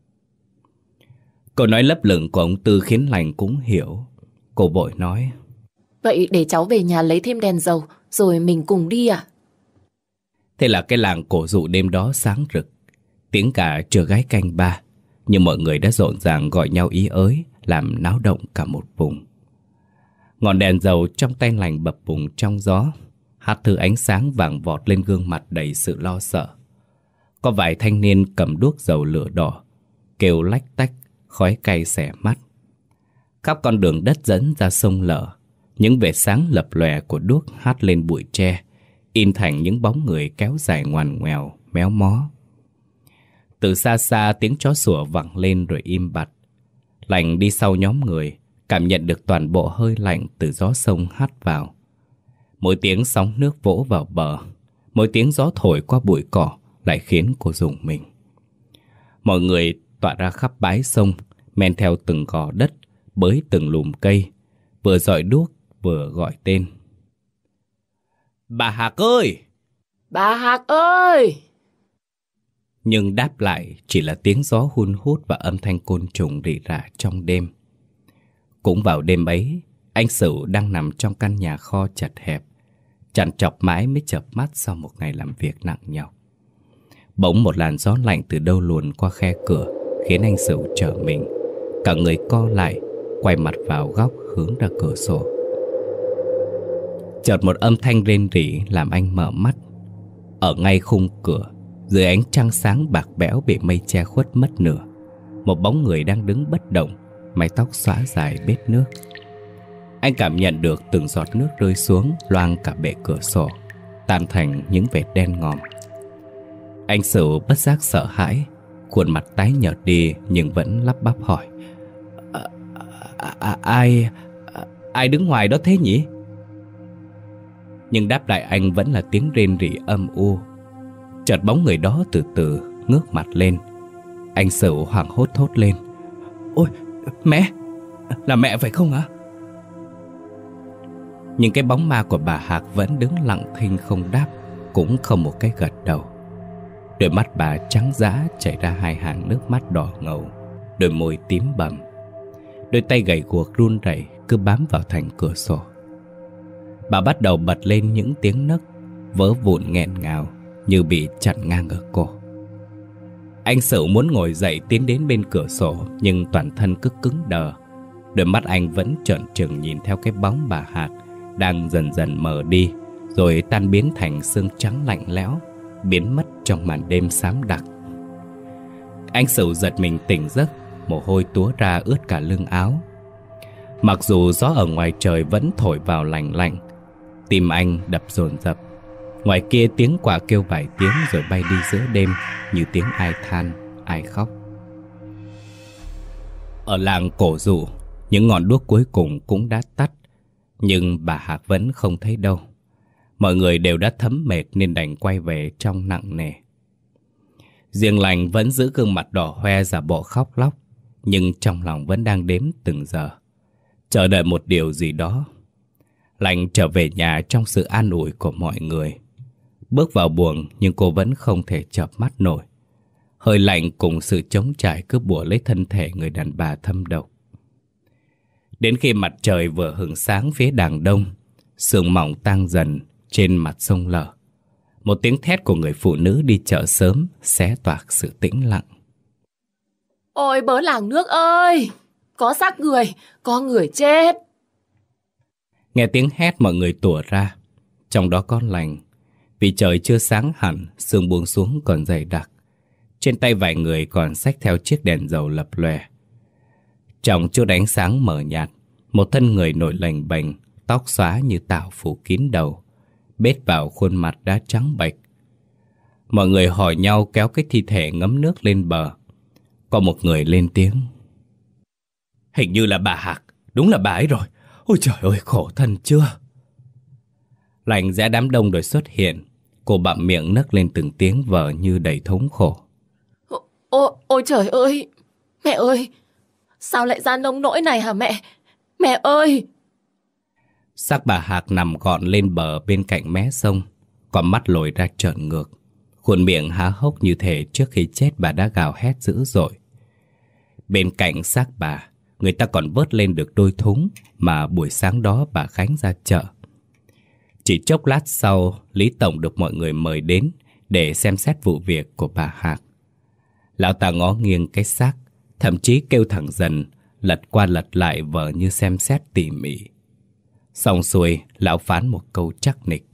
Câu nói lấp lửng của ông Tư khiến Lành cũng hiểu. Cô vội nói. Vậy để cháu về nhà lấy thêm đèn dầu rồi mình cùng đi ạ. Thế là cái làng Cổ Dụ đêm đó sáng rực. Tiếng cả trưa gái canh ba, nhưng mọi người đã rộn ràng gọi nhau ý ới, làm náo động cả một vùng. Ngọn đèn dầu trong tay Lành bập bùng trong gió, hắt thứ ánh sáng vàng vọt lên gương mặt đầy sự lo sợ. Có vài thanh niên cầm đuốc dầu lửa đỏ, kêu lách tách, khói cay xẻ mắt. Khắp con đường đất dẫn ra sông Lở, những vệt sáng lập lòe của đuốc hắt lên bụi tre, in thành những bóng người kéo dài ngoằn ngoèo, méo mó. Từ xa xa tiếng chó sủa vẳng lên rồi im bặt. Lành đi sau nhóm người, cảm nhận được toàn bộ hơi lạnh từ gió sông hắt vào. Mỗi tiếng sóng nước vỗ vào bờ, mỗi tiếng gió thổi qua bụi cỏ lại khiến cô rùng mình. Mọi người tỏa ra khắp bãi sông, men theo từng gò đất, bới từng lùm cây, vừa dọi đuốc vừa gọi tên. Bà Hạc ơi! Bà Hạc ơi! Nhưng đáp lại chỉ là tiếng gió hun hút và âm thanh côn trùng rỉ rả trong đêm. Cũng vào đêm ấy, anh Sửu đang nằm trong căn nhà kho chật hẹp, trằn trọc mãi mới chợp mắt sau một ngày làm việc nặng nhọc. Bỗng một làn gió lạnh từ đâu luồn qua khe cửa khiến anh Sửu trở mình. Cả người co lại, quay mặt vào góc hướng ra cửa sổ. Chợt một âm thanh rên rỉ làm anh mở mắt. Ở ngay khung cửa, dưới ánh trăng sáng bạc bẽo bị mây che khuất mất nửa, một bóng người đang đứng bất động, mái tóc xõa dài bết nước. Anh cảm nhận được từng giọt nước rơi xuống loang cả bệ cửa sổ, tan thành những vệt đen ngòm. Anh Sửu bất giác sợ hãi, khuôn mặt tái nhợt đi nhưng vẫn lắp bắp hỏi. Ai đứng ngoài đó thế nhỉ? Nhưng đáp lại anh vẫn là tiếng rên rỉ âm u. Chợt bóng người đó từ từ ngước mặt lên. Anh Sửu hoảng hốt thốt lên. Ôi, mẹ! Là mẹ phải không ạ? Nhưng cái bóng ma của bà Hạc vẫn đứng lặng thinh không đáp, cũng không một cái gật đầu. Đôi mắt bà trắng dã chảy ra hai hàng nước mắt đỏ ngầu, đôi môi tím bầm. Đôi tay gầy guộc run rẩy cứ bám vào thành cửa sổ. Bà bắt đầu bật lên những tiếng nấc vỡ vụn nghẹn ngào như bị chặn ngang ở cổ. Anh Sửu muốn ngồi dậy tiến đến bên cửa sổ, nhưng toàn thân cứ cứng đờ. Đôi mắt anh vẫn trợn trừng nhìn theo cái bóng bà Hạc đang dần dần mờ đi, rồi tan biến thành sương trắng lạnh lẽo, biến mất trong màn đêm xám đặc. Anh Sửu giật mình tỉnh giấc, mồ hôi túa ra ướt cả lưng áo. Mặc dù gió ở ngoài trời vẫn thổi vào lành lạnh, tim anh đập dồn dập. Ngoài kia tiếng quạ kêu vài tiếng rồi bay đi giữa đêm như tiếng ai than, ai khóc. Ở làng Cổ Dụ, những ngọn đuốc cuối cùng cũng đã tắt, nhưng bà Hạc vẫn không thấy đâu. Mọi người đều đã thấm mệt nên đành quay về trong nặng nề. Riêng Lành vẫn giữ gương mặt đỏ hoe giả bộ khóc lóc, nhưng trong lòng vẫn đang đếm từng giờ, chờ đợi một điều gì đó. Lành trở về nhà trong sự an ủi của mọi người. Bước vào buồng nhưng cô vẫn không thể chợp mắt nổi. Hơi lạnh cùng sự trống trải cứ bủa lấy thân thể người đàn bà thâm độc. Đến khi mặt trời vừa hửng sáng phía đàng đông, sương mỏng tang dần trên mặt sông lở. Một tiếng thét của người phụ nữ đi chợ sớm xé toạc sự tĩnh lặng. Ôi bớ làng nước ơi! Có xác người, có người chết! Nghe tiếng hét mọi người tủa ra. Trong đó có Lành. Vì trời chưa sáng hẳn, sương buông xuống còn dày đặc. Trên tay vài người còn xách theo chiếc đèn dầu lập lòe. Trong chút ánh sáng mờ nhạt, một thân người nổi lềnh bềnh, tóc xóa như tảo phủ kín đầu, bết vào khuôn mặt đã trắng bệch. Mọi người hỏi nhau kéo cái thi thể ngấm nước lên bờ. Có một người lên tiếng: "Hình như là bà Hạc, đúng là bà ấy rồi. Ôi trời ơi, khổ thân chưa." Lành giữa đám đông rồi xuất hiện. Cô bặm miệng nấc lên từng tiếng vờ như đầy thống khổ. Ôi trời ơi! Mẹ ơi! Sao lại ra nông nỗi này hả mẹ? Mẹ ơi! Xác bà Hạc nằm gọn lên bờ bên cạnh mé sông, con mắt lồi ra trợn ngược, khuôn miệng há hốc như thể trước khi chết bà đã gào hét dữ dội. Bên cạnh xác bà, người ta còn vớt lên được đôi thúng mà buổi sáng đó bà Khánh ra chợ. Chỉ chốc lát sau, Lý Tổng được mọi người mời đến để xem xét vụ việc của bà Hạc. Lão ta ngó nghiêng cái xác, thậm chí kêu thẳng Dần lật qua lật lại vờ như xem xét tỉ mỉ. Xong xuôi, lão phán một câu chắc nịch: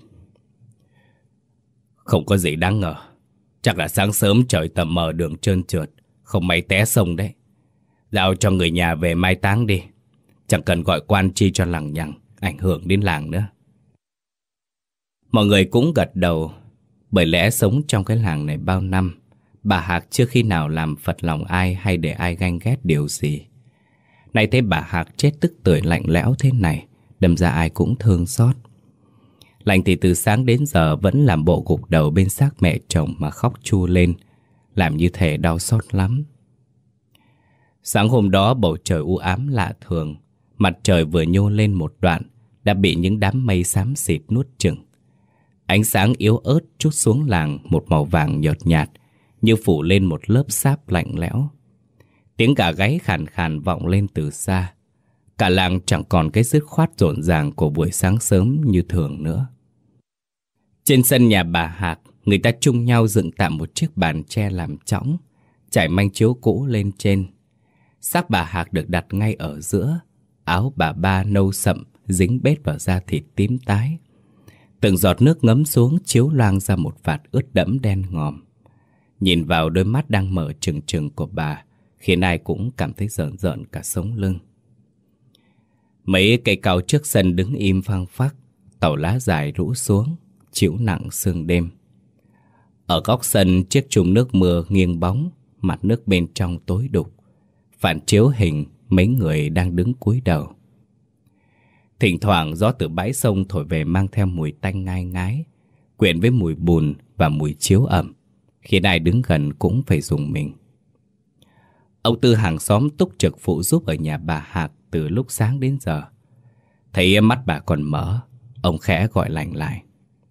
"Không có gì đáng ngờ. Chắc là sáng sớm trời tờ mờ đường trơn trượt, không may té sông đấy. Giao cho người nhà về mai táng đi. Chẳng cần gọi quan chi cho lằng nhằng, ảnh hưởng đến làng nữa." Mọi người cũng gật đầu. Bởi lẽ sống trong cái làng này bao năm, bà Hạc chưa khi nào làm phật lòng ai hay để ai ganh ghét điều gì. Nay thấy bà Hạc chết tức tưởi lạnh lẽo thế này, đâm ra ai cũng thương xót. Lành thì từ sáng đến giờ vẫn làm bộ gục đầu bên xác mẹ chồng mà khóc chu lên, làm như thể đau xót lắm. Sáng hôm đó bầu trời u ám lạ thường. Mặt trời vừa nhô lên một đoạn đã bị những đám mây xám xịt nuốt chửng. Ánh sáng yếu ớt trút xuống làng một màu vàng nhợt nhạt, như phủ lên một lớp sáp lạnh lẽo. Tiếng gà gáy khàn khàn vọng lên từ xa. Cả làng chẳng còn cái dứt khoát rộn ràng của buổi sáng sớm như thường nữa. Trên sân nhà bà Hạc, người ta chung nhau dựng tạm một chiếc bàn tre làm chõng, trải manh chiếu cũ lên trên. Xác bà Hạc được đặt ngay ở giữa. Áo bà ba nâu sậm dính bết vào da thịt tím tái. Từng giọt nước ngấm xuống chiếu loang ra một vạt ướt đẫm đen ngòm. Nhìn vào đôi mắt đang mở trừng trừng của bà khiến ai cũng cảm thấy rợn rợn cả sống lưng. Mấy cây cau trước sân đứng im phăng phắc, tàu lá dài rũ xuống, chịu nặng sương đêm. Ở góc sân, chiếc chùm nước mưa nghiêng bóng, mặt nước bên trong tối đục, phản chiếu hình mấy người đang đứng cúi đầu. Thỉnh thoảng gió từ bãi sông thổi về mang theo mùi tanh ngai ngái, quyện với mùi bùn và mùi chiếu ẩm, khiến ai đứng gần cũng phải rùng mình. Ông Tư hàng xóm túc trực phụ giúp ở nhà bà Hạc từ lúc sáng đến giờ. Thấy mắt bà còn mở, ông khẽ gọi Lành lại.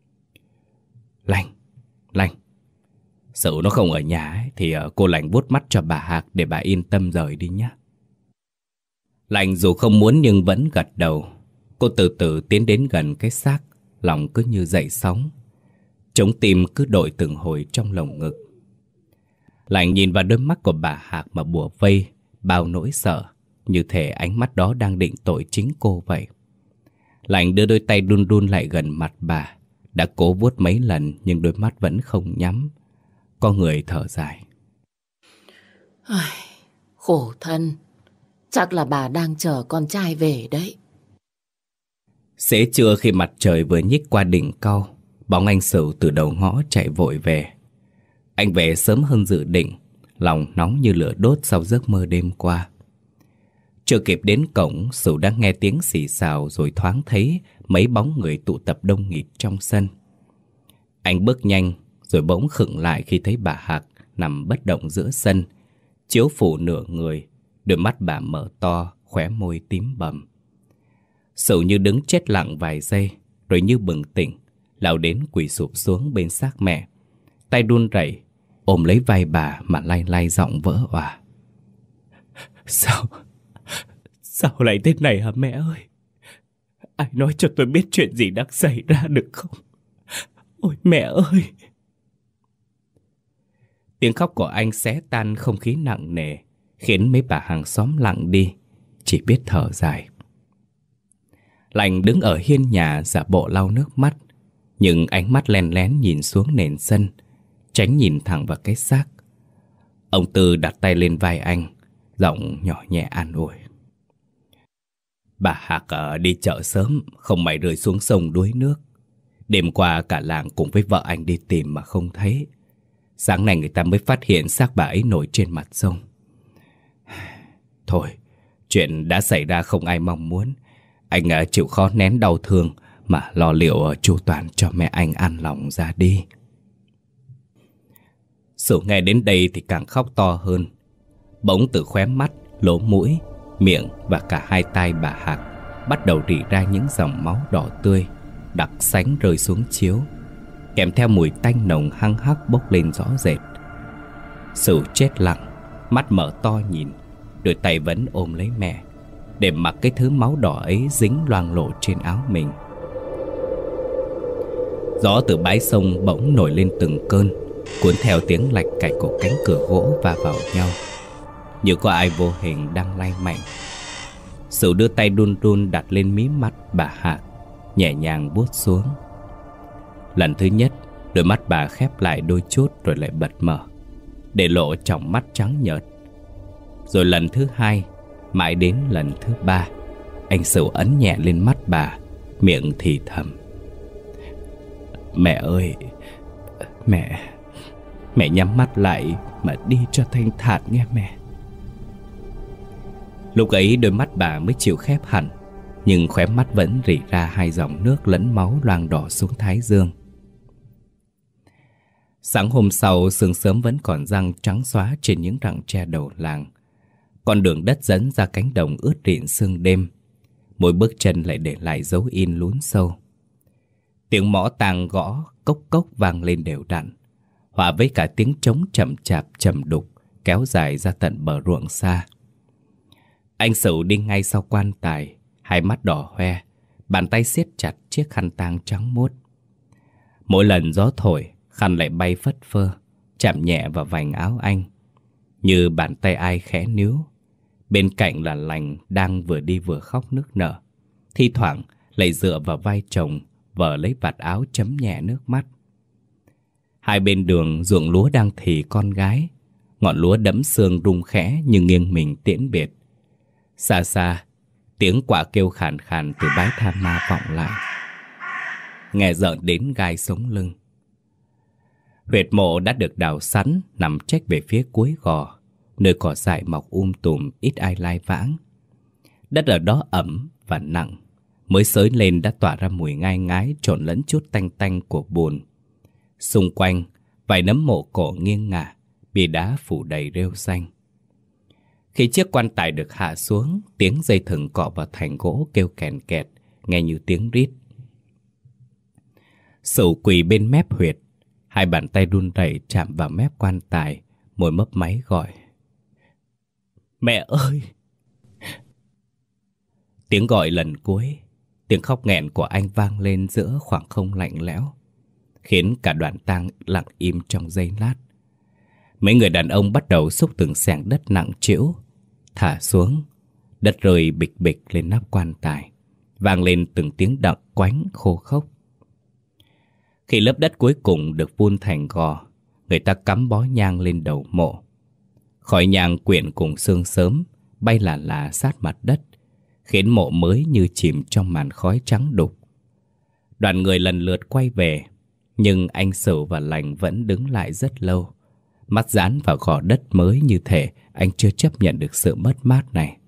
Lành, sợ nó không ở nhà ấy, thì cô Lành vuốt mắt cho bà Hạc để bà yên tâm rời đi nhé. Lành dù không muốn nhưng vẫn gật đầu. Cô từ từ tiến đến gần cái xác, lòng cứ như dậy sóng. Trống tim cứ đội từng hồi trong lồng ngực. Lành nhìn vào đôi mắt của bà Hạc mà bủa vây bao nỗi sợ, như thể ánh mắt đó đang định tội chính cô vậy. Lành đưa đôi tay đun đun lại gần mặt bà. Đã cố vuốt mấy lần nhưng đôi mắt vẫn không nhắm. Có người thở dài. Khổ thân, chắc là bà đang chờ con trai về đấy. Xế trưa khi mặt trời vừa nhích qua đỉnh cau, bóng anh Sửu từ đầu ngõ chạy vội về. Anh về sớm hơn dự định, lòng nóng như lửa đốt sau giấc mơ đêm qua. Chưa kịp đến cổng, Sửu đã nghe tiếng xì xào rồi thoáng thấy mấy bóng người tụ tập đông nghịt trong sân. Anh bước nhanh rồi bỗng khựng lại khi thấy bà Hạc nằm bất động giữa sân, chiếu phủ nửa người, đôi mắt bà mở to, khóe môi tím bầm. Sửu như đứng chết lặng vài giây, rồi như bừng tỉnh, lao đến quỳ sụp xuống bên xác mẹ, tay run rẩy ôm lấy vai bà mà lay lay giọng vỡ òa. Sao lại thế này hả mẹ ơi? Ai nói cho tôi biết chuyện gì đang xảy ra được không? Ôi mẹ ơi! Tiếng khóc của anh xé tan không khí nặng nề, khiến mấy bà hàng xóm lặng đi, chỉ biết thở dài. Lành đứng ở hiên nhà giả bộ lau nước mắt, nhưng ánh mắt len lén nhìn xuống nền sân, tránh nhìn thẳng vào cái xác. Ông Tư đặt tay lên vai anh, giọng nhỏ nhẹ an ủi. Bà Hạc đi chợ sớm, không may rơi xuống sông đuối nước. Đêm qua cả làng cùng với vợ anh đi tìm mà không thấy. Sáng nay người ta mới phát hiện xác bà ấy nổi trên mặt sông. Thôi, chuyện đã xảy ra không ai mong muốn. Anh chịu khó nén đau thương mà lo liệu chu toàn cho mẹ anh an lòng ra đi. Sửu nghe đến đây thì càng khóc to hơn. Bỗng từ khóe mắt, lỗ mũi, miệng và cả hai tai bà Hạc bắt đầu rỉ ra những dòng máu đỏ tươi đặc sánh rơi xuống chiếu, kèm theo mùi tanh nồng hăng hắc bốc lên rõ rệt. Sửu chết lặng, mắt mở to nhìn, đôi tay vẫn ôm lấy mẹ, để mặc cái thứ máu đỏ ấy dính loang lổ trên áo mình. Gió từ bãi sông bỗng nổi lên từng cơn, cuốn theo tiếng lạch cạch của cánh cửa gỗ va vào nhau, như có ai vô hình đang lay mạnh. Sửu đưa tay run run đặt lên mí mắt bà Hạc, nhẹ nhàng vuốt xuống. Lần thứ nhất, đôi mắt bà khép lại đôi chút rồi lại bật mở, để lộ tròng mắt trắng nhợt. Rồi lần thứ hai, mãi đến lần thứ ba, anh Sửu ấn nhẹ lên mắt bà, miệng thì thầm. Mẹ ơi, mẹ nhắm mắt lại mà đi cho thanh thản nghe mẹ. Lúc ấy đôi mắt bà mới chịu khép hẳn, nhưng khóe mắt vẫn rỉ ra hai dòng nước lẫn máu loang đỏ xuống thái dương. Sáng hôm sau, sương sớm vẫn còn răng trắng xóa trên những rặng tre đầu làng. Con đường đất dẫn ra cánh đồng ướt rịn sương đêm, mỗi bước chân lại để lại dấu in lún sâu. Tiếng mõ tang gõ cốc cốc vang lên đều đặn, hòa với cả tiếng trống chậm chạp trầm đục kéo dài ra tận bờ ruộng xa. Anh Sửu đi ngay sau quan tài, hai mắt đỏ hoe, bàn tay siết chặt chiếc khăn tang trắng muốt. Mỗi lần gió thổi, khăn lại bay phất phơ, chạm nhẹ vào vành áo anh, như bàn tay ai khẽ níu. Bên cạnh là Lành đang vừa đi vừa khóc nức nở, thi thoảng lại dựa vào vai chồng, vờ lấy vạt áo chấm nhẹ nước mắt. Hai bên đường ruộng lúa đang thì con gái, ngọn lúa đẫm sương rung khẽ như nghiêng mình tiễn biệt. Xa xa, tiếng quạ kêu khàn khàn từ bãi tha ma vọng lại, nghe rợn đến gai sống lưng. Huyệt mộ đã được đào sẵn, nằm chếch về phía cuối gò, nơi cỏ dại mọc tùm, ít ai lai vãng. Đất ở đó ẩm và nặng, mới xới lên đã tỏa ra mùi ngai ngái trộn lẫn chút tanh tanh của bùn. Xung quanh, vài nấm mộ cổ nghiêng ngả, bia đá phủ đầy rêu xanh. Khi chiếc quan tài được hạ xuống, tiếng dây thừng cọ vào thành gỗ kêu kèn kẹt, nghe như tiếng rít. Sửu quỳ bên mép huyệt, hai bàn tay run rẩy chạm vào mép quan tài, môi mấp máy gọi. Mẹ ơi! Tiếng gọi lần cuối, tiếng khóc nghẹn của anh vang lên giữa khoảng không lạnh lẽo, khiến cả đoàn tang lặng im trong giây lát. Mấy người đàn ông bắt đầu xúc từng xẻng đất nặng trĩu, thả xuống. Đất rơi bịch bịch lên nắp quan tài, vang lên từng tiếng đặng quánh khô khốc. Khi lớp đất cuối cùng được vun thành gò, người ta cắm bó nhang lên đầu mộ. Khói nhang quyện cùng sương sớm bay lả lả sát mặt đất, khiến mộ mới như chìm trong màn khói trắng đục. Đoàn người lần lượt quay về, nhưng anh Sửu và Lành vẫn đứng lại rất lâu, mắt dán vào gò đất mới như thể anh chưa chấp nhận được sự mất mát này.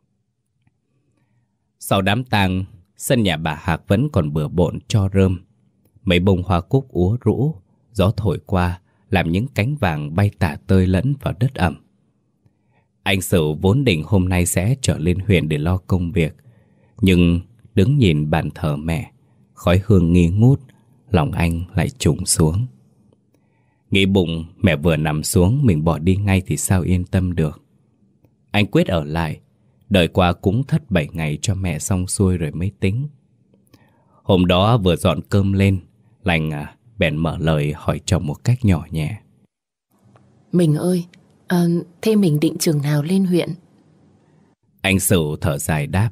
Sau đám tang, sân nhà bà Hạc vẫn còn bừa bộn tro rơm. Mấy bông hoa cúc úa rũ, gió thổi qua làm những cánh vàng bay tả tơi lẫn vào đất ẩm. Anh Sửu vốn định hôm nay sẽ trở lên huyện để lo công việc, nhưng đứng nhìn bàn thờ mẹ, khói hương nghi ngút, lòng anh lại trùng xuống. Nghĩ bụng mẹ vừa nằm xuống mình bỏ đi ngay thì sao yên tâm được. Anh quyết ở lại, Đợi qua cúng thất 7 ngày cho mẹ xong xuôi rồi mới tính. Hôm đó vừa dọn cơm lên, Lành bèn mở lời hỏi chồng một cách nhỏ nhẹ. Mình ơi, thế mình định chừng nào lên huyện? Anh Sửu thở dài đáp.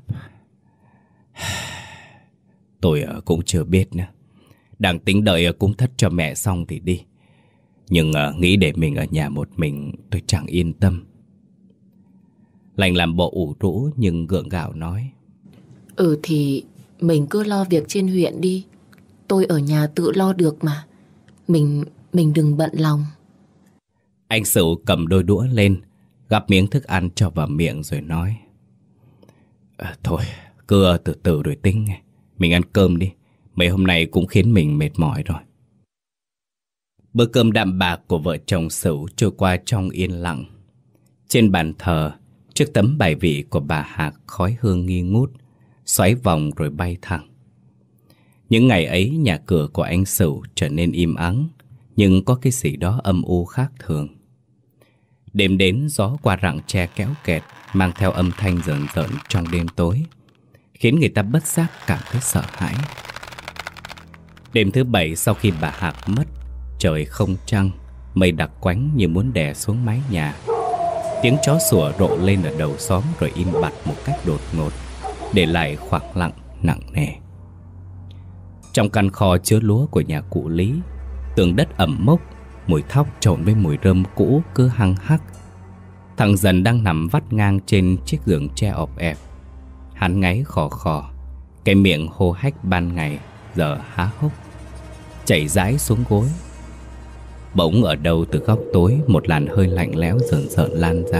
Tôi cũng chưa biết nữa. Đang tính đợi cúng thất cho mẹ xong thì đi. Nhưng nghĩ để mình ở nhà một mình tôi chẳng yên tâm. Lành làm bộ ủ rũ nhưng gượng gạo nói. Thì mình cứ lo việc trên huyện đi. Tôi ở nhà tự lo được mà. Mình đừng bận lòng. Anh Sửu cầm đôi đũa lên, gắp miếng thức ăn cho vào miệng rồi nói. Thôi, cứ từ từ rồi tính. Mình ăn cơm đi. Mấy hôm nay cũng khiến mình mệt mỏi rồi. Bữa cơm đạm bạc của vợ chồng Sửu trôi qua trong yên lặng. Trên bàn thờ, trước tấm bài vị của bà Hạc khói hương nghi ngút, xoáy vòng rồi bay thẳng. Những ngày ấy nhà cửa của anh Sửu trở nên im ắng, nhưng có cái gì đó âm u khác thường. Đêm đến gió qua rặng tre kéo kẹt, mang theo âm thanh rợn rợn trong đêm tối, khiến người ta bất giác cảm thấy sợ hãi. Đêm thứ 7 sau khi bà Hạc mất, trời không trăng, mây đặc quánh như muốn đè xuống mái nhà. Tiếng chó sủa rộ lên ở đầu xóm rồi im bặt một cách đột ngột, để lại khoảng lặng nặng nề. Trong căn kho chứa lúa của nhà cụ Lý, tường đất ẩm mốc, mùi thóc trộn với mùi rơm cũ cứ hăng hắc. Thằng Dần đang nằm vắt ngang trên chiếc giường tre ọp ẹp. Hắn ngáy khò khò, cái miệng hô hách ban ngày giờ há hốc, chảy rãi xuống gối. Bỗng ở đâu từ góc tối một làn hơi lạnh lẽo rợn rợn lan ra.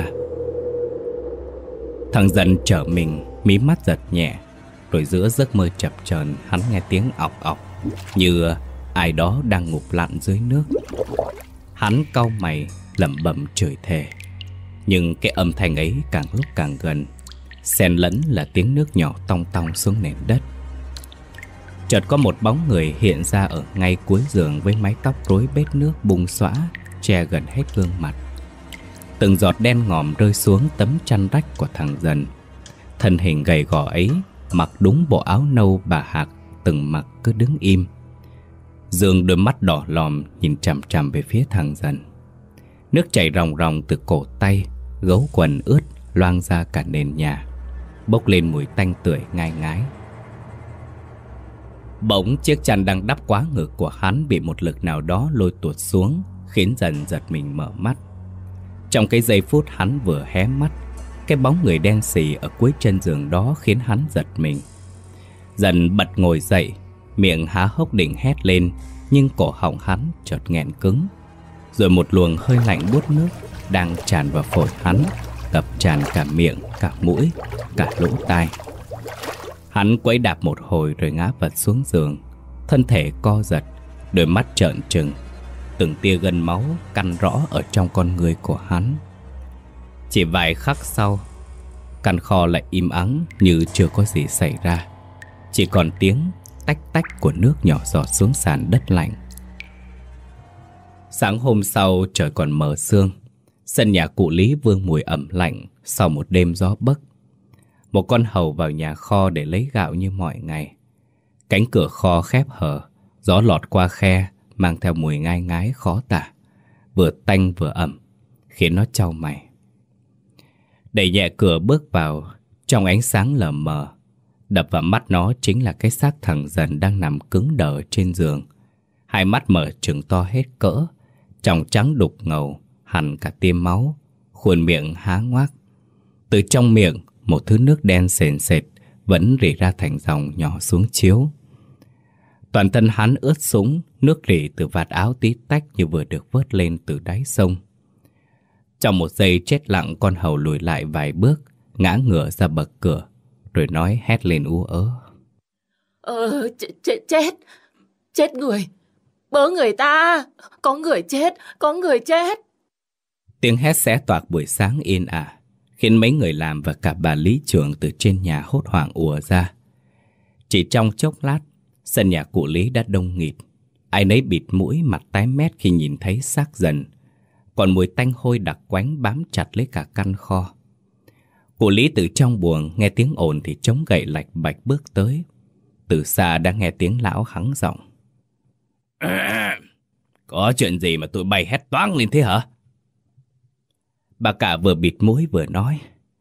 Thằng Dần trở mình, mí mắt giật nhẹ, rồi giữa giấc mơ chập chờn hắn nghe tiếng ọc ọc như ai đó đang ngụp lặn dưới nước. Hắn cau mày lẩm bẩm chửi thề, nhưng cái âm thanh ấy càng lúc càng gần, xen lẫn là tiếng nước nhỏ tong tong xuống nền đất. Chợt có một bóng người hiện ra ở ngay cuối giường với mái tóc rối bết nước bung xõa che gần hết gương mặt. Từng giọt đen ngòm rơi xuống tấm chăn rách của thằng Dần. Thân hình gầy gò ấy mặc đúng bộ áo nâu bà Hạc từng mặc cứ đứng im. Dương đôi mắt đỏ lòm nhìn chằm chằm về phía thằng Dần. Nước chảy ròng ròng từ cổ tay, gấu quần ướt loang ra cả nền nhà, bốc lên mùi tanh tưởi ngai ngái. Bỗng chiếc chăn đang đắp quá ngực của hắn bị một lực nào đó lôi tuột xuống, khiến Dần giật mình mở mắt. Trong cái giây phút hắn vừa hé mắt, cái bóng người đen xì ở cuối chân giường đó khiến hắn giật mình. Dần bật ngồi dậy, miệng há hốc định hét lên, nhưng cổ họng hắn chợt nghẹn cứng. Rồi một luồng hơi lạnh buốt nước đang tràn vào phổi hắn, ngập tràn cả miệng, cả mũi, cả lỗ tai. Hắn quẫy đạp một hồi rồi ngã vật xuống giường, thân thể co giật, đôi mắt trợn trừng, từng tia gân máu căn rõ ở trong con người của hắn. Chỉ vài khắc sau, căn kho lại im ắng như chưa có gì xảy ra, chỉ còn tiếng tách tách của nước nhỏ giọt xuống sàn đất lạnh. Sáng hôm sau trời còn mờ sương, sân nhà cụ Lý vương mùi ẩm lạnh sau một đêm gió bấc. Một con hầu vào nhà kho để lấy gạo như mọi ngày. Cánh cửa kho khép hờ, gió lọt qua khe mang theo mùi ngai ngái khó tả, vừa tanh vừa ẩm, khiến nó chau mày. Đẩy nhẹ cửa bước vào, trong ánh sáng lờ mờ, đập vào mắt nó chính là cái xác thằng Dần đang nằm cứng đờ trên giường. Hai mắt mở trừng to hết cỡ, tròng trắng đục ngầu, hằn cả tia máu, khuôn miệng há ngoác. Từ trong miệng, một thứ nước đen sền sệt vẫn rỉ ra thành dòng nhỏ xuống chiếu. Toàn thân hắn ướt sũng, nước rỉ từ vạt áo tí tách như vừa được vớt lên từ đáy sông. Trong một giây chết lặng, con hầu lùi lại vài bước, ngã ngửa ra bậc cửa, rồi nói hét lên ú ớ. Chết người, bớ người ta, có người chết. Tiếng hét xé toạc buổi sáng yên ả, khiến mấy người làm và cả bà lý trưởng từ trên nhà hốt hoảng ùa ra. Chỉ trong chốc lát, sân nhà cụ Lý đã đông nghịt. Ai nấy bịt mũi, mặt tái mét khi nhìn thấy xác Dần. Còn mùi tanh hôi đặc quánh bám chặt lấy cả căn kho. Cụ Lý từ trong buồng nghe tiếng ồn thì chống gậy lạch bạch bước tới. Từ xa đã nghe tiếng lão hắng giọng. Có chuyện gì mà tụi bay hét toáng lên thế hả? Bà cả vừa bịt mũi vừa nói.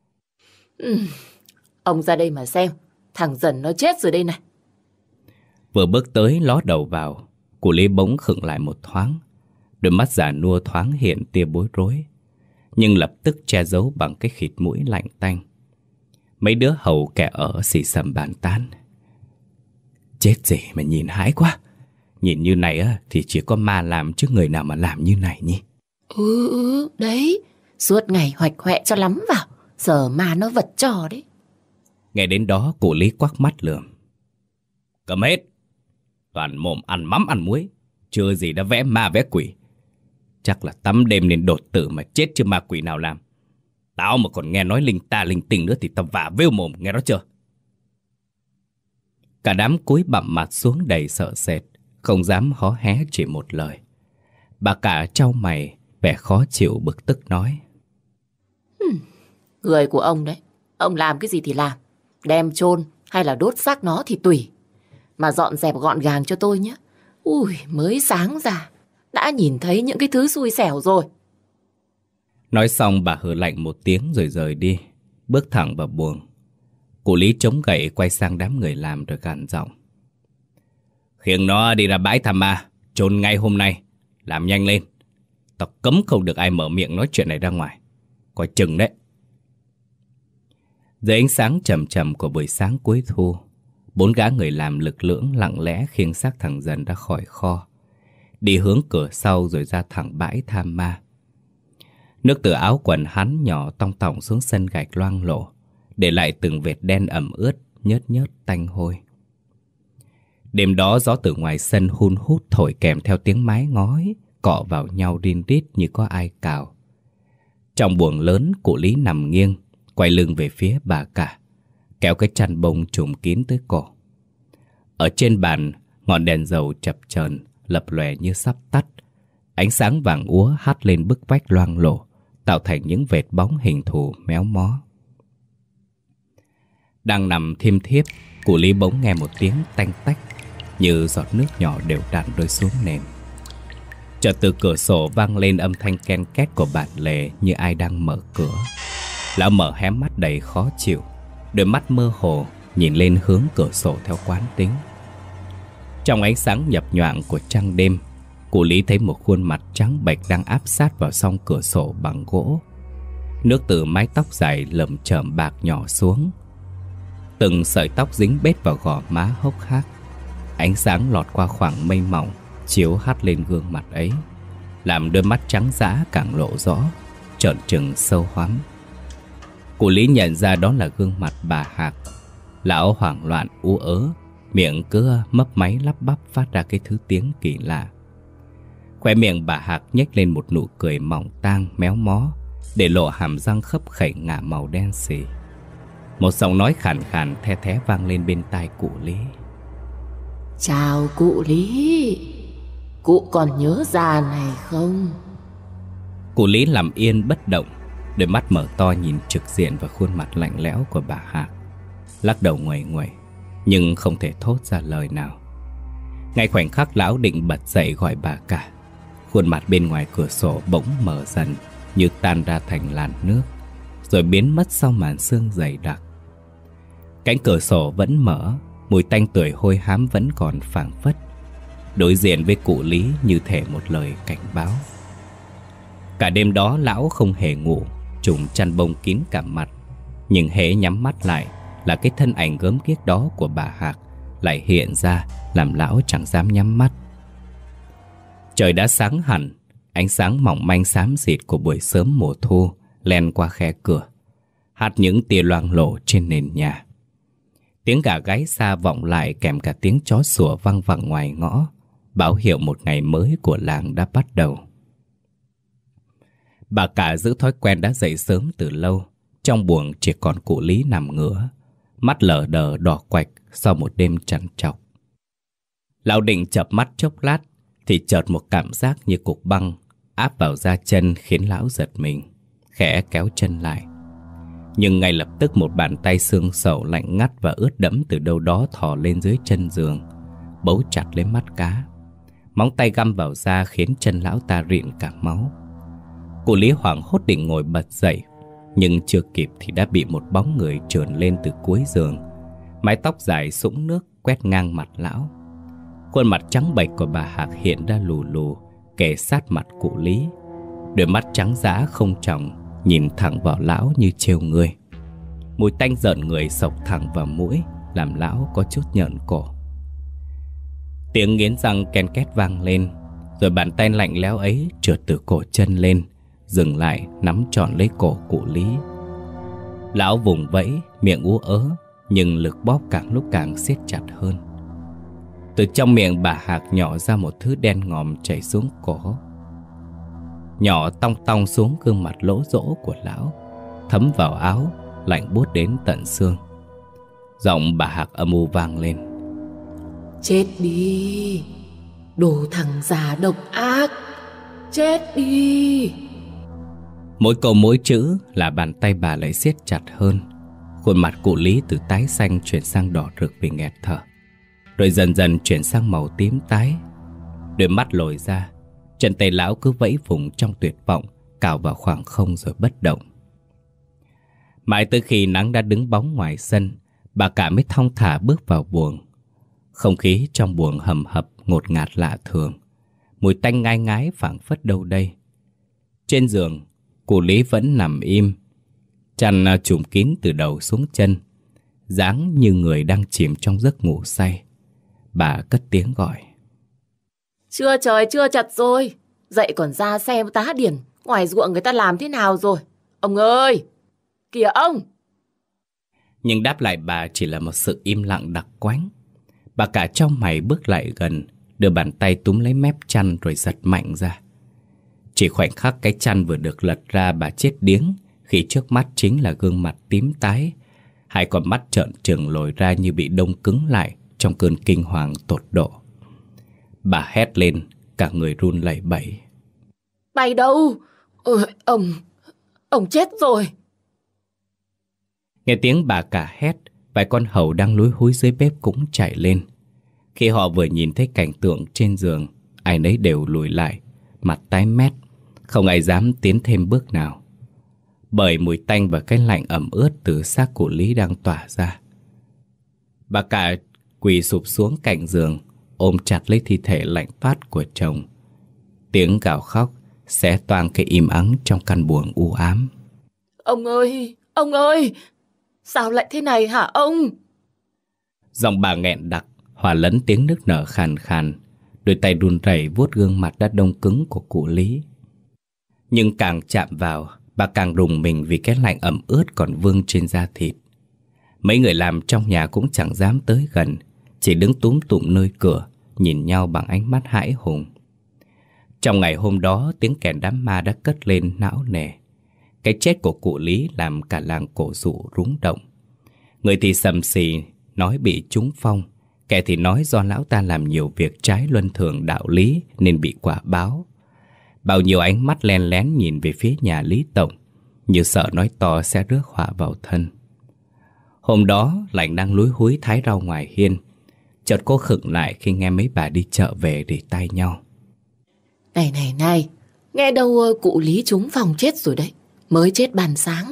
Ông ra đây mà xem, thằng Dần nó chết rồi đây này. Vừa bước tới ló đầu vào, cụ Lý bỗng khựng lại một thoáng. Đôi mắt già nua thoáng hiện tia bối rối, nhưng lập tức che giấu bằng cái khịt mũi lạnh tanh. Mấy đứa hầu kẻ ở xì xầm bàn tán. Chết gì mà nhìn hãi quá. Nhìn như này á thì chỉ có ma làm chứ người nào mà làm như này nhỉ? Đấy, suốt ngày hoạch hoẹ cho lắm vào, giờ ma nó vật trò đấy. Nghe đến đó cụ Lý quắc mắt lườm. Cầm hết. Toàn mồm ăn mắm ăn muối, chưa gì đã vẽ ma vẽ quỷ. Chắc là tắm đêm nên đột tử mà chết chứ ma quỷ nào làm. Tao mà còn nghe nói linh ta linh tinh nữa thì tao vả vêu mồm, nghe đó chưa? Cả đám cúi bặm mặt xuống đầy sợ sệt, không dám hó hé chỉ một lời. Bà cả trao mày, vẻ khó chịu bực tức nói. Người của ông đấy, ông làm cái gì thì làm. Đem chôn hay là đốt xác nó thì tùy. Mà dọn dẹp gọn gàng cho tôi nhé. Ui, mới sáng ra đã nhìn thấy những cái thứ xui xẻo rồi. Nói xong bà hừ lạnh một tiếng rồi rời đi, bước thẳng vào buồng. Cụ Lý chống gậy quay sang đám người làm rồi gằn giọng. Khiêng nó đi ra bãi Tham Ma, chôn ngay hôm nay. Làm nhanh lên. Tao cấm không được ai mở miệng nói chuyện này ra ngoài. Coi chừng đấy. Dưới ánh sáng trầm trầm của buổi sáng cuối thu, 4 gã người làm lực lưỡng lặng lẽ khiêng xác thằng Dần ra khỏi kho, đi hướng cửa sau rồi ra thẳng bãi Tham Ma. Nước từ áo quần hắn nhỏ tong tỏng xuống sân gạch loang lổ, để lại từng vệt đen ẩm ướt, nhớt nhớt tanh hôi. Đêm đó gió từ ngoài sân hun hút thổi kèm theo tiếng mái ngói cọ vào nhau rin rít như có ai cào. Trong buồng lớn, cụ Lý nằm nghiêng, quay lưng về phía bà cả, kéo cái chăn bông trùm kín tới cổ. Ở trên bàn, ngọn đèn dầu chập chờn lập lòe như sắp tắt. Ánh sáng vàng úa hắt lên bức vách loang lổ, tạo thành những vệt bóng hình thù méo mó. Đang nằm thiêm thiếp, cụ Lý bỗng nghe một tiếng tanh tách, như giọt nước nhỏ đều đặn rơi xuống nền. Chợt từ cửa sổ vang lên âm thanh ken két của bản lề như ai đang mở cửa. Lão mở hé mắt đầy khó chịu, đôi mắt mơ hồ nhìn lên hướng cửa sổ theo quán tính. Trong ánh sáng nhập nhoạng của trăng đêm, cụ Lý thấy một khuôn mặt trắng bệch đang áp sát vào song cửa sổ bằng gỗ. Nước từ mái tóc dài lởm chởm bạc nhỏ xuống, từng sợi tóc dính bết vào gò má hốc hác. Ánh sáng lọt qua khoảng mây mỏng chiếu hắt lên gương mặt ấy, làm đôi mắt trắng dã càng lộ rõ, trợn trừng sâu hoắm. Cụ Lý nhận ra đó là gương mặt bà Hạc. Lão hoảng loạn ú ớ, miệng cứ mấp máy lắp bắp phát ra cái thứ tiếng kỳ lạ. Khóe miệng bà Hạc nhếch lên một nụ cười mỏng tang méo mó, để lộ hàm răng khấp khểnh ngả màu đen xì. Một giọng nói khàn khàn the thé vang lên bên tai cụ Lý. Chào cụ Lý, cụ còn nhớ già này không? Cụ Lý nằm yên bất động, đôi mắt mở to nhìn trực diện vào khuôn mặt lạnh lẽo của bà Hạc, lắc đầu nguầy nguầy nhưng không thể thốt ra lời nào. Ngay khoảnh khắc lão định bật dậy gọi bà cả, khuôn mặt bên ngoài cửa sổ bỗng mở dần, như tan ra thành làn nước, rồi biến mất sau màn sương dày đặc. Cánh cửa sổ vẫn mở, mùi tanh tưởi hôi hám vẫn còn phảng phất, đối diện với cụ Lý như thể một lời cảnh báo. Cả đêm đó lão không hề ngủ, trùm chăn bông kín cả mặt, nhưng hễ nhắm mắt lại là cái thân ảnh gớm ghiếc đó của bà Hạc lại hiện ra, làm lão chẳng dám nhắm mắt. Trời đã sáng hẳn, ánh sáng mỏng manh xám xịt của buổi sớm mùa thu len qua khe cửa, hắt những tia loang lổ trên nền nhà. Tiếng gà gáy xa vọng lại kèm cả tiếng chó sủa văng vẳng ngoài ngõ, báo hiệu một ngày mới của làng đã bắt đầu. Bà cả giữ thói quen đã dậy sớm từ lâu. Trong buồng chỉ còn cụ Lý nằm ngửa, mắt lờ đờ đỏ quạch sau một đêm trằn trọc. Lão định chợp mắt chốc lát thì chợt một cảm giác như cục băng áp vào da chân khiến lão giật mình, khẽ kéo chân lại. Nhưng ngay lập tức một bàn tay xương sầu lạnh ngắt và ướt đẫm từ đâu đó thò lên dưới chân giường, bấu chặt lấy mắt cá. Móng tay găm vào da khiến chân lão ta rịn cả máu. Cụ Lý hoảng hốt định ngồi bật dậy, nhưng chưa kịp thì đã bị một bóng người trườn lên từ cuối giường. Mái tóc dài sũng nước quét ngang mặt lão. Khuôn mặt trắng bệch của bà Hạc hiện ra lù lù, kề sát mặt cụ Lý. Đôi mắt trắng dã không tròng nhìn thẳng vào lão như trêu người. Mùi tanh rợn người xộc thẳng vào mũi, làm lão có chút nhợn cổ. Tiếng nghiến răng ken két vang lên, rồi bàn tay lạnh lẽo ấy trượt từ cổ chân lên, dừng lại nắm trọn lấy cổ cụ Lý. Lão vùng vẫy, miệng ú ớ, nhưng lực bóp càng lúc càng siết chặt hơn. Từ trong miệng bà Hạc nhỏ ra một thứ đen ngòm chảy xuống cổ, nhỏ tong tong xuống gương mặt lỗ rỗ của lão, thấm vào áo, lạnh buốt đến tận xương. Giọng bà Hạc âm u vang lên: Chết đi, đồ thằng già độc ác, chết đi. Mỗi câu mỗi chữ là bàn tay bà lại siết chặt hơn. Khuôn mặt cụ Lý từ tái xanh chuyển sang đỏ rực vì nghẹt thở, rồi dần dần chuyển sang màu tím tái. Đôi mắt lồi ra, chân tay lão cứ vẫy vùng trong tuyệt vọng, cào vào khoảng không rồi bất động. Mãi tới khi nắng đã đứng bóng ngoài sân, bà cả mới thong thả bước vào buồng. Không khí trong buồng hầm hập ngột ngạt lạ thường, mùi tanh ngai ngái phảng phất đâu đây. Trên giường, cụ Lý vẫn nằm im, chăn trùm kín từ đầu xuống chân, dáng như người đang chìm trong giấc ngủ say. Bà cất tiếng gọi: Trưa trời chưa chật rồi, dậy còn ra xem tá điển ngoài ruộng người ta làm thế nào rồi. Ông ơi, kìa ông. Nhưng đáp lại bà chỉ là một sự im lặng đặc quánh. Bà cả trong mày bước lại gần, đưa bàn tay túm lấy mép chăn rồi giật mạnh ra. Chỉ khoảnh khắc cái chăn vừa được lật ra, bà chết điếng khi trước mắt chính là gương mặt tím tái, hai con mắt trợn trừng lồi ra như bị đông cứng lại trong cơn kinh hoàng tột độ. Bà hét lên, cả người run lẩy bẩy: Mày đâu? Ông chết rồi. Nghe tiếng bà cả hét, vài con hầu đang lúi húi dưới bếp cũng chạy lên. Khi họ vừa nhìn thấy cảnh tượng trên giường, ai nấy đều lùi lại, mặt tái mét, không ai dám tiến thêm bước nào, bởi mùi tanh và cái lạnh ẩm ướt từ xác cụ Lý đang tỏa ra. Bà cả quỳ sụp xuống cạnh giường, ôm chặt lấy thi thể lạnh toát của chồng. Tiếng gào khóc xé toang cái im ắng trong căn buồng u ám. Ông ơi, sao lại thế này hả ông? Giọng bà nghẹn đặc, hòa lẫn tiếng nức nở khàn khàn. Đôi tay run rẩy vuốt gương mặt đã đông cứng của cụ Lý. Nhưng càng chạm vào, bà càng rùng mình vì cái lạnh ẩm ướt còn vương trên da thịt. Mấy người làm trong nhà cũng chẳng dám tới gần, chỉ đứng túm tụm nơi cửa, nhìn nhau bằng ánh mắt hãi hùng. Trong ngày hôm đó, tiếng kèn đám ma đã cất lên não nề. Cái chết của cụ Lý làm cả làng Cổ Dụ rúng động. Người thì sầm xì nói bị trúng phong, kẻ thì nói do lão ta làm nhiều việc trái luân thường đạo lý nên bị quả báo. Bao nhiêu ánh mắt len lén nhìn về phía nhà Lý Tổng, như sợ nói to sẽ rước họa vào thân. Hôm đó, Lành đang lúi húi thái rau ngoài hiên. Chợt cô khựng lại khi nghe mấy bà đi chợ về để tay nhau. Này, nghe đâu cụ Lý trúng phòng chết rồi đấy, mới chết ban sáng.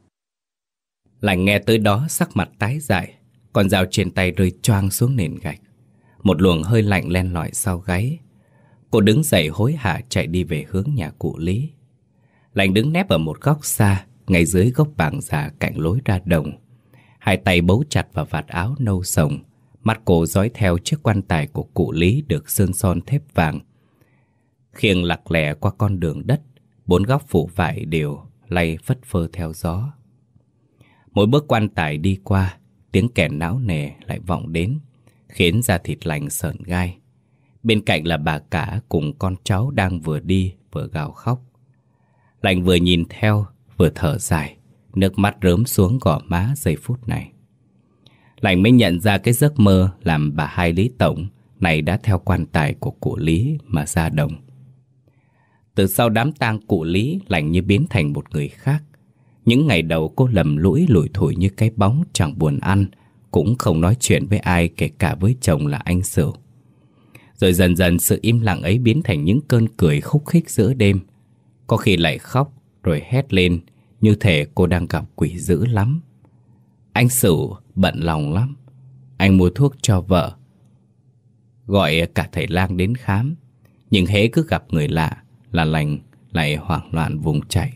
Lành nghe tới đó sắc mặt tái dại, con dao trên tay rơi choang xuống nền gạch. Một luồng hơi lạnh len lỏi sau gáy. Cô đứng dậy hối hả chạy đi về hướng nhà cụ Lý. Lành đứng nép ở một góc xa, ngay dưới gốc bàng già cạnh lối ra đồng. Hai tay bấu chặt vào vạt áo nâu sồng. Mắt cô dõi theo chiếc quan tài của cụ Lý được sơn son thép vàng. Khiêng lặc lẻ qua con đường đất, bốn góc phủ vải đều lay phất phơ theo gió. Mỗi bước quan tài đi qua, tiếng kèn não nề lại vọng đến, khiến da thịt Lành sởn gai. Bên cạnh là bà cả cùng con cháu đang vừa đi vừa gào khóc. Lành vừa nhìn theo vừa thở dài, nước mắt rớm xuống gò má giây phút này. Lành mới nhận ra cái giấc mơ làm bà hai Lý Tổng này đã theo quan tài của cụ Lý mà ra đồng. Từ sau đám tang cụ Lý, Lành như biến thành một người khác. Những ngày đầu cô lầm lũi lủi thủi như cái bóng, chẳng buồn ăn, cũng không nói chuyện với ai, kể cả với chồng là anh Sửu. Rồi dần dần sự im lặng ấy biến thành những cơn cười khúc khích giữa đêm. Có khi lại khóc rồi hét lên như thể cô đang gặp quỷ dữ lắm. Anh Sửu bận lòng lắm. Anh mua thuốc cho vợ, gọi cả thầy lang đến khám. Nhưng hễ cứ gặp người lạ là lành lại hoảng loạn vùng chạy.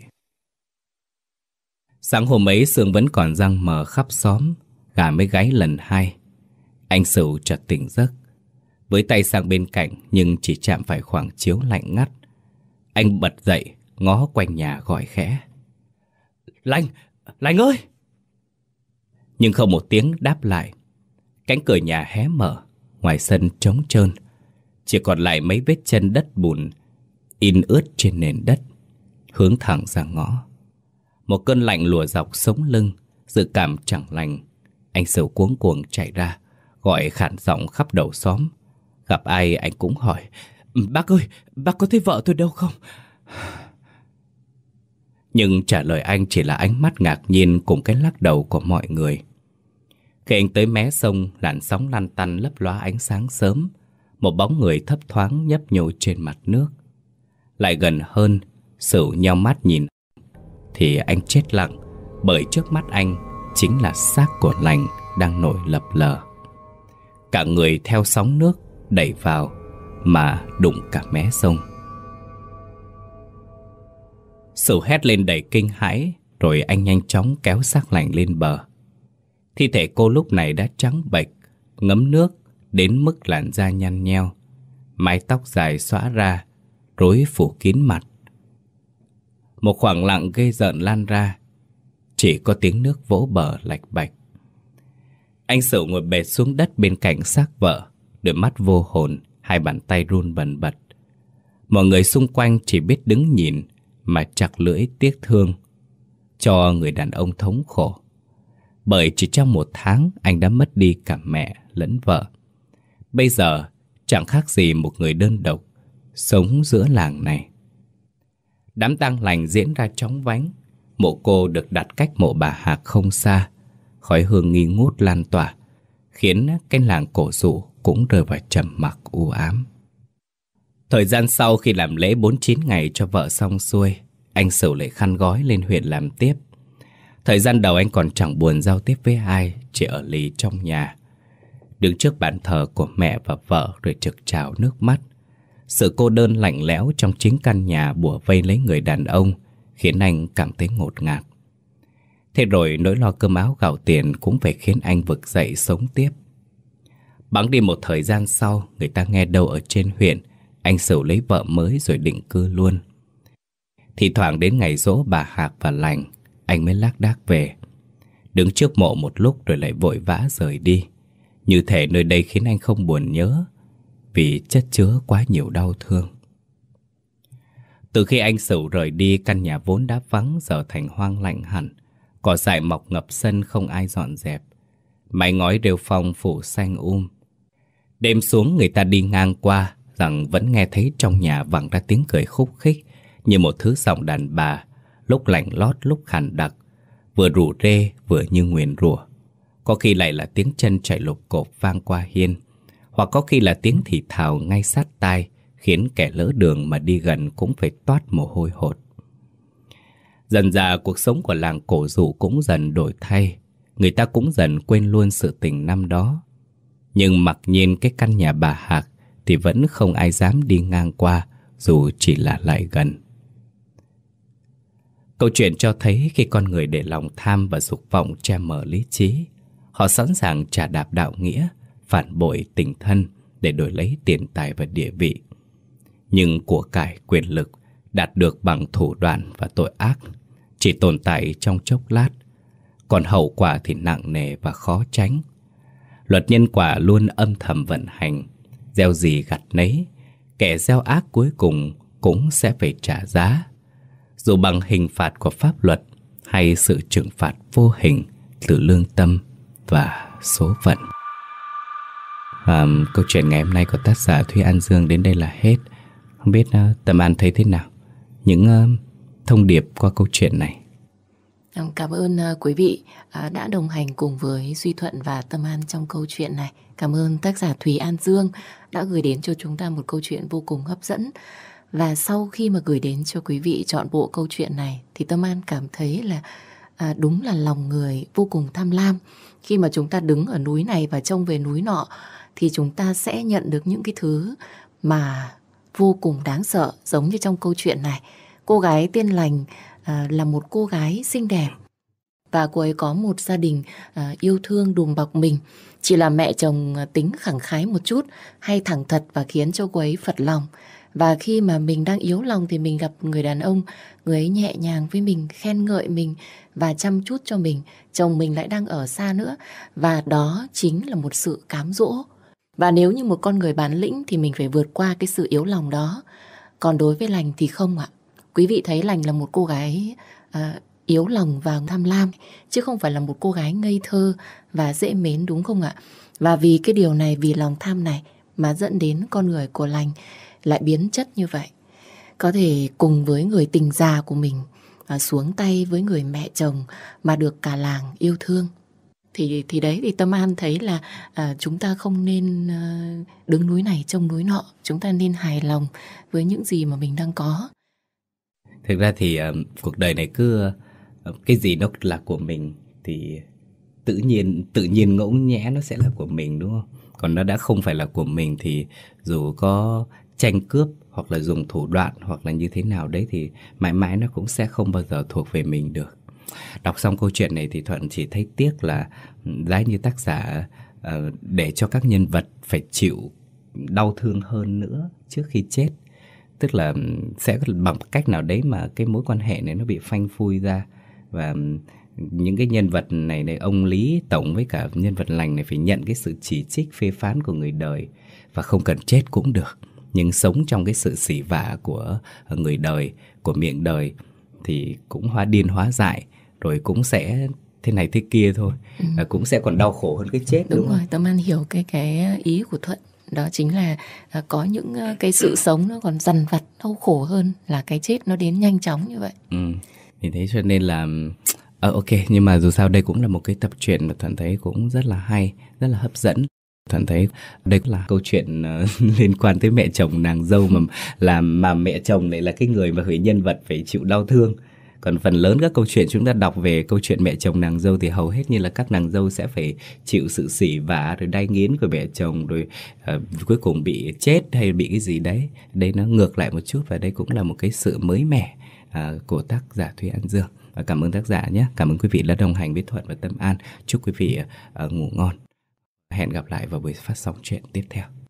Sáng hôm ấy sương vẫn còn răng mờ khắp xóm. Gà mới gáy lần 2. Anh Sửu chợt tỉnh giấc, với tay sang bên cạnh nhưng chỉ chạm phải khoảng chiếu lạnh ngắt. Anh bật dậy, ngó quanh nhà gọi khẽ: Lành, Lành ơi! Nhưng không một tiếng đáp lại. Cánh cửa nhà hé mở, ngoài sân trống trơn, chỉ còn lại mấy vết chân đất bùn in ướt trên nền đất, hướng thẳng ra ngõ. Một cơn lạnh lùa dọc sống lưng, dự cảm chẳng lành. Anh Sửu cuống cuồng chạy ra, gọi khản giọng khắp đầu xóm. Gặp ai anh cũng hỏi: Bác ơi, bác có thấy vợ tôi đâu không? Nhưng trả lời anh chỉ là ánh mắt ngạc nhiên cùng cái lắc đầu của mọi người. Khi anh tới mé sông, làn sóng lăn tăn lấp lóa ánh sáng sớm. Một bóng người thấp thoáng nhấp nhô trên mặt nước. Lại gần hơn, Sửu nheo mắt nhìn, thì anh chết lặng, bởi trước mắt anh chính là xác của Lành đang nổi lập lờ. Cả người theo sóng nước đẩy vào mà đụng cả mé sông. Sửu hét lên đầy kinh hãi, rồi anh nhanh chóng kéo xác Lành lên bờ. Thi thể cô lúc này đã trắng bệch, ngấm nước đến mức làn da nhăn nheo, mái tóc dài xõa ra, rối phủ kín mặt. Một khoảng lặng ghê rợn lan ra, chỉ có tiếng nước vỗ bờ lạch bạch. Anh Sửu ngồi bệt xuống đất bên cạnh xác vợ, đôi mắt vô hồn, hai bàn tay run bần bật. Mọi người xung quanh chỉ biết đứng nhìn mà chặt lưỡi tiếc thương cho người đàn ông thống khổ. Bởi chỉ trong 1 tháng anh đã mất đi cả mẹ lẫn vợ. Bây giờ chẳng khác gì một người đơn độc sống giữa làng này. Đám tang Lành diễn ra chóng vánh. Mộ cô được đặt cách mộ bà Hạc không xa. Khói hương nghi ngút lan tỏa, khiến cái làng Cổ Dụ cũng rơi vào trầm mặc u ám. Thời gian sau, khi làm lễ 49 ngày cho vợ xong xuôi, anh Sửu lại khăn gói lên huyện làm tiếp. Thời gian đầu anh còn chẳng buồn giao tiếp với ai, chỉ ở lì trong nhà, đứng trước bàn thờ của mẹ và vợ rồi trực trào nước mắt. Sự cô đơn lạnh lẽo trong chính căn nhà bủa vây lấy người đàn ông khiến anh cảm thấy ngột ngạt. Thế rồi nỗi lo cơm áo gạo tiền cũng phải khiến anh vực dậy sống tiếp. Bẵng đi một thời gian sau, người ta nghe đâu ở trên huyện anh Sửu lấy vợ mới rồi định cư luôn. Thì thoảng đến ngày giỗ bà Hạc và Lành, anh mới lác đác về, đứng trước mộ một lúc rồi lại vội vã rời đi. Như thể nơi đây khiến anh không buồn nhớ, vì chất chứa quá nhiều đau thương. Từ khi anh Sửu rời đi, căn nhà vốn đã vắng giờ thành hoang lạnh hẳn. Cỏ dại mọc ngập sân không ai dọn dẹp, mái ngói rêu phong phủ xanh Đêm xuống người ta đi ngang qua rằng vẫn nghe thấy trong nhà vẳng ra tiếng cười khúc khích, như một thứ giọng đàn bà, lúc lạnh lót lúc khàn đặc, vừa rủ rê vừa như nguyền rủa. Có khi lại là tiếng chân chạy lục cộp vang qua hiên, hoặc có khi là tiếng thì thào ngay sát tai, khiến kẻ lỡ đường mà đi gần cũng phải toát mồ hôi hột. Dần dà cuộc sống của làng Cổ Dụ cũng dần đổi thay. Người ta cũng dần quên luôn sự tình năm đó. Nhưng mặc nhiên cái căn nhà bà Hạc thì vẫn không ai dám đi ngang qua, dù chỉ là lại gần. Câu chuyện cho thấy khi con người để lòng tham và dục vọng che mờ lý trí, họ sẵn sàng trả đạp đạo nghĩa, phản bội tình thân để đổi lấy tiền tài và địa vị. Nhưng của cải quyền lực đạt được bằng thủ đoạn và tội ác chỉ tồn tại trong chốc lát, còn hậu quả thì nặng nề và khó tránh. Luật nhân quả luôn âm thầm vận hành, gieo gì gặt nấy, kẻ gieo ác cuối cùng cũng sẽ phải trả giá, dù bằng hình phạt của pháp luật hay sự trừng phạt vô hình từ lương tâm và số phận. Câu chuyện ngày hôm nay của tác giả Thúy An Dương đến đây là hết. Không biết Tâm An thấy thế nào những thông điệp qua câu chuyện này? Cảm ơn quý vị đã đồng hành cùng với Duy Thuận và Tâm An trong câu chuyện này. Cảm ơn tác giả Thùy An Dương đã gửi đến cho chúng ta một câu chuyện vô cùng hấp dẫn. Và sau khi mà gửi đến cho quý vị trọn bộ câu chuyện này thì Tâm An cảm thấy là đúng là lòng người vô cùng tham lam. Khi mà chúng ta đứng ở núi này và trông về núi nọ thì chúng ta sẽ nhận được những cái thứ mà vô cùng đáng sợ, giống như trong câu chuyện này. Cô gái tên Lành là một cô gái xinh đẹp và cô ấy có một gia đình yêu thương đùm bọc mình. Chỉ là mẹ chồng tính khẳng khái một chút, hay thẳng thật và khiến cho cô ấy phật lòng. Và khi mà mình đang yếu lòng thì mình gặp người đàn ông, người ấy nhẹ nhàng với mình, khen ngợi mình và chăm chút cho mình. Chồng mình lại đang ở xa nữa, và đó chính là một sự cám dỗ. Và nếu như một con người bản lĩnh thì mình phải vượt qua cái sự yếu lòng đó. Còn đối với Lành thì không ạ. Quý vị thấy Lành là một cô gái yếu lòng và tham lam, chứ không phải là một cô gái ngây thơ và dễ mến, đúng không ạ? Và vì cái điều này, vì lòng tham này mà dẫn đến con người của Lành lại biến chất như vậy. Có thể cùng với người tình già của mình xuống tay với người mẹ chồng mà được cả làng yêu thương. Thì đấy, thì Tâm An thấy là chúng ta không nên đứng núi này trông núi nọ. Chúng ta nên hài lòng với những gì mà mình đang có. Thực ra thì cuộc đời này cứ cái gì nó là của mình thì tự nhiên ngẫu nhẽ nó sẽ là của mình, đúng không? Còn nó đã không phải là của mình thì dù có tranh cướp hoặc là dùng thủ đoạn hoặc là như thế nào đấy thì mãi mãi nó cũng sẽ không bao giờ thuộc về mình được. Đọc xong câu chuyện này thì Thuận chỉ thấy tiếc là giá như tác giả để cho các nhân vật phải chịu đau thương hơn nữa trước khi chết. Tức là sẽ bằng cách nào đấy mà cái mối quan hệ này nó bị phanh phui ra. Và những cái nhân vật này, ông Lý Tổng với cả nhân vật Lành này phải nhận cái sự chỉ trích phê phán của người đời. Và không cần chết cũng được, nhưng sống trong cái sự sỉ vả của người đời, của miệng đời thì cũng hóa điên hóa dại, rồi cũng sẽ thế này thế kia thôi. Cũng sẽ còn đau khổ hơn cái chết. Đúng rồi, Tâm An hiểu cái ý của Thuận. Đó chính là có những cái sự sống nó còn dằn vặt đau khổ hơn là cái chết nó đến nhanh chóng như vậy. Thì thế cho nên là ok, nhưng mà dù sao đây cũng là một cái tập truyện mà Thuận thấy cũng rất là hay, rất là hấp dẫn. Thuận thấy đây là câu chuyện liên quan tới mẹ chồng nàng dâu mà mẹ chồng này là cái người mà người nhân vật phải chịu đau thương. Còn phần lớn các câu chuyện chúng ta đọc về câu chuyện mẹ chồng nàng dâu thì hầu hết như là các nàng dâu sẽ phải chịu sự sỉ vả rồi đay nghiến của mẹ chồng, rồi cuối cùng bị chết hay bị cái gì đấy. Đây nó ngược lại một chút, và đây cũng là một cái sự mới mẻ của tác giả Thùy An Dương. Và cảm ơn tác giả nhé. Cảm ơn quý vị đã đồng hành với Thuận và Tâm An. Chúc quý vị ngủ ngon. Hẹn gặp lại vào buổi phát sóng chuyện tiếp theo.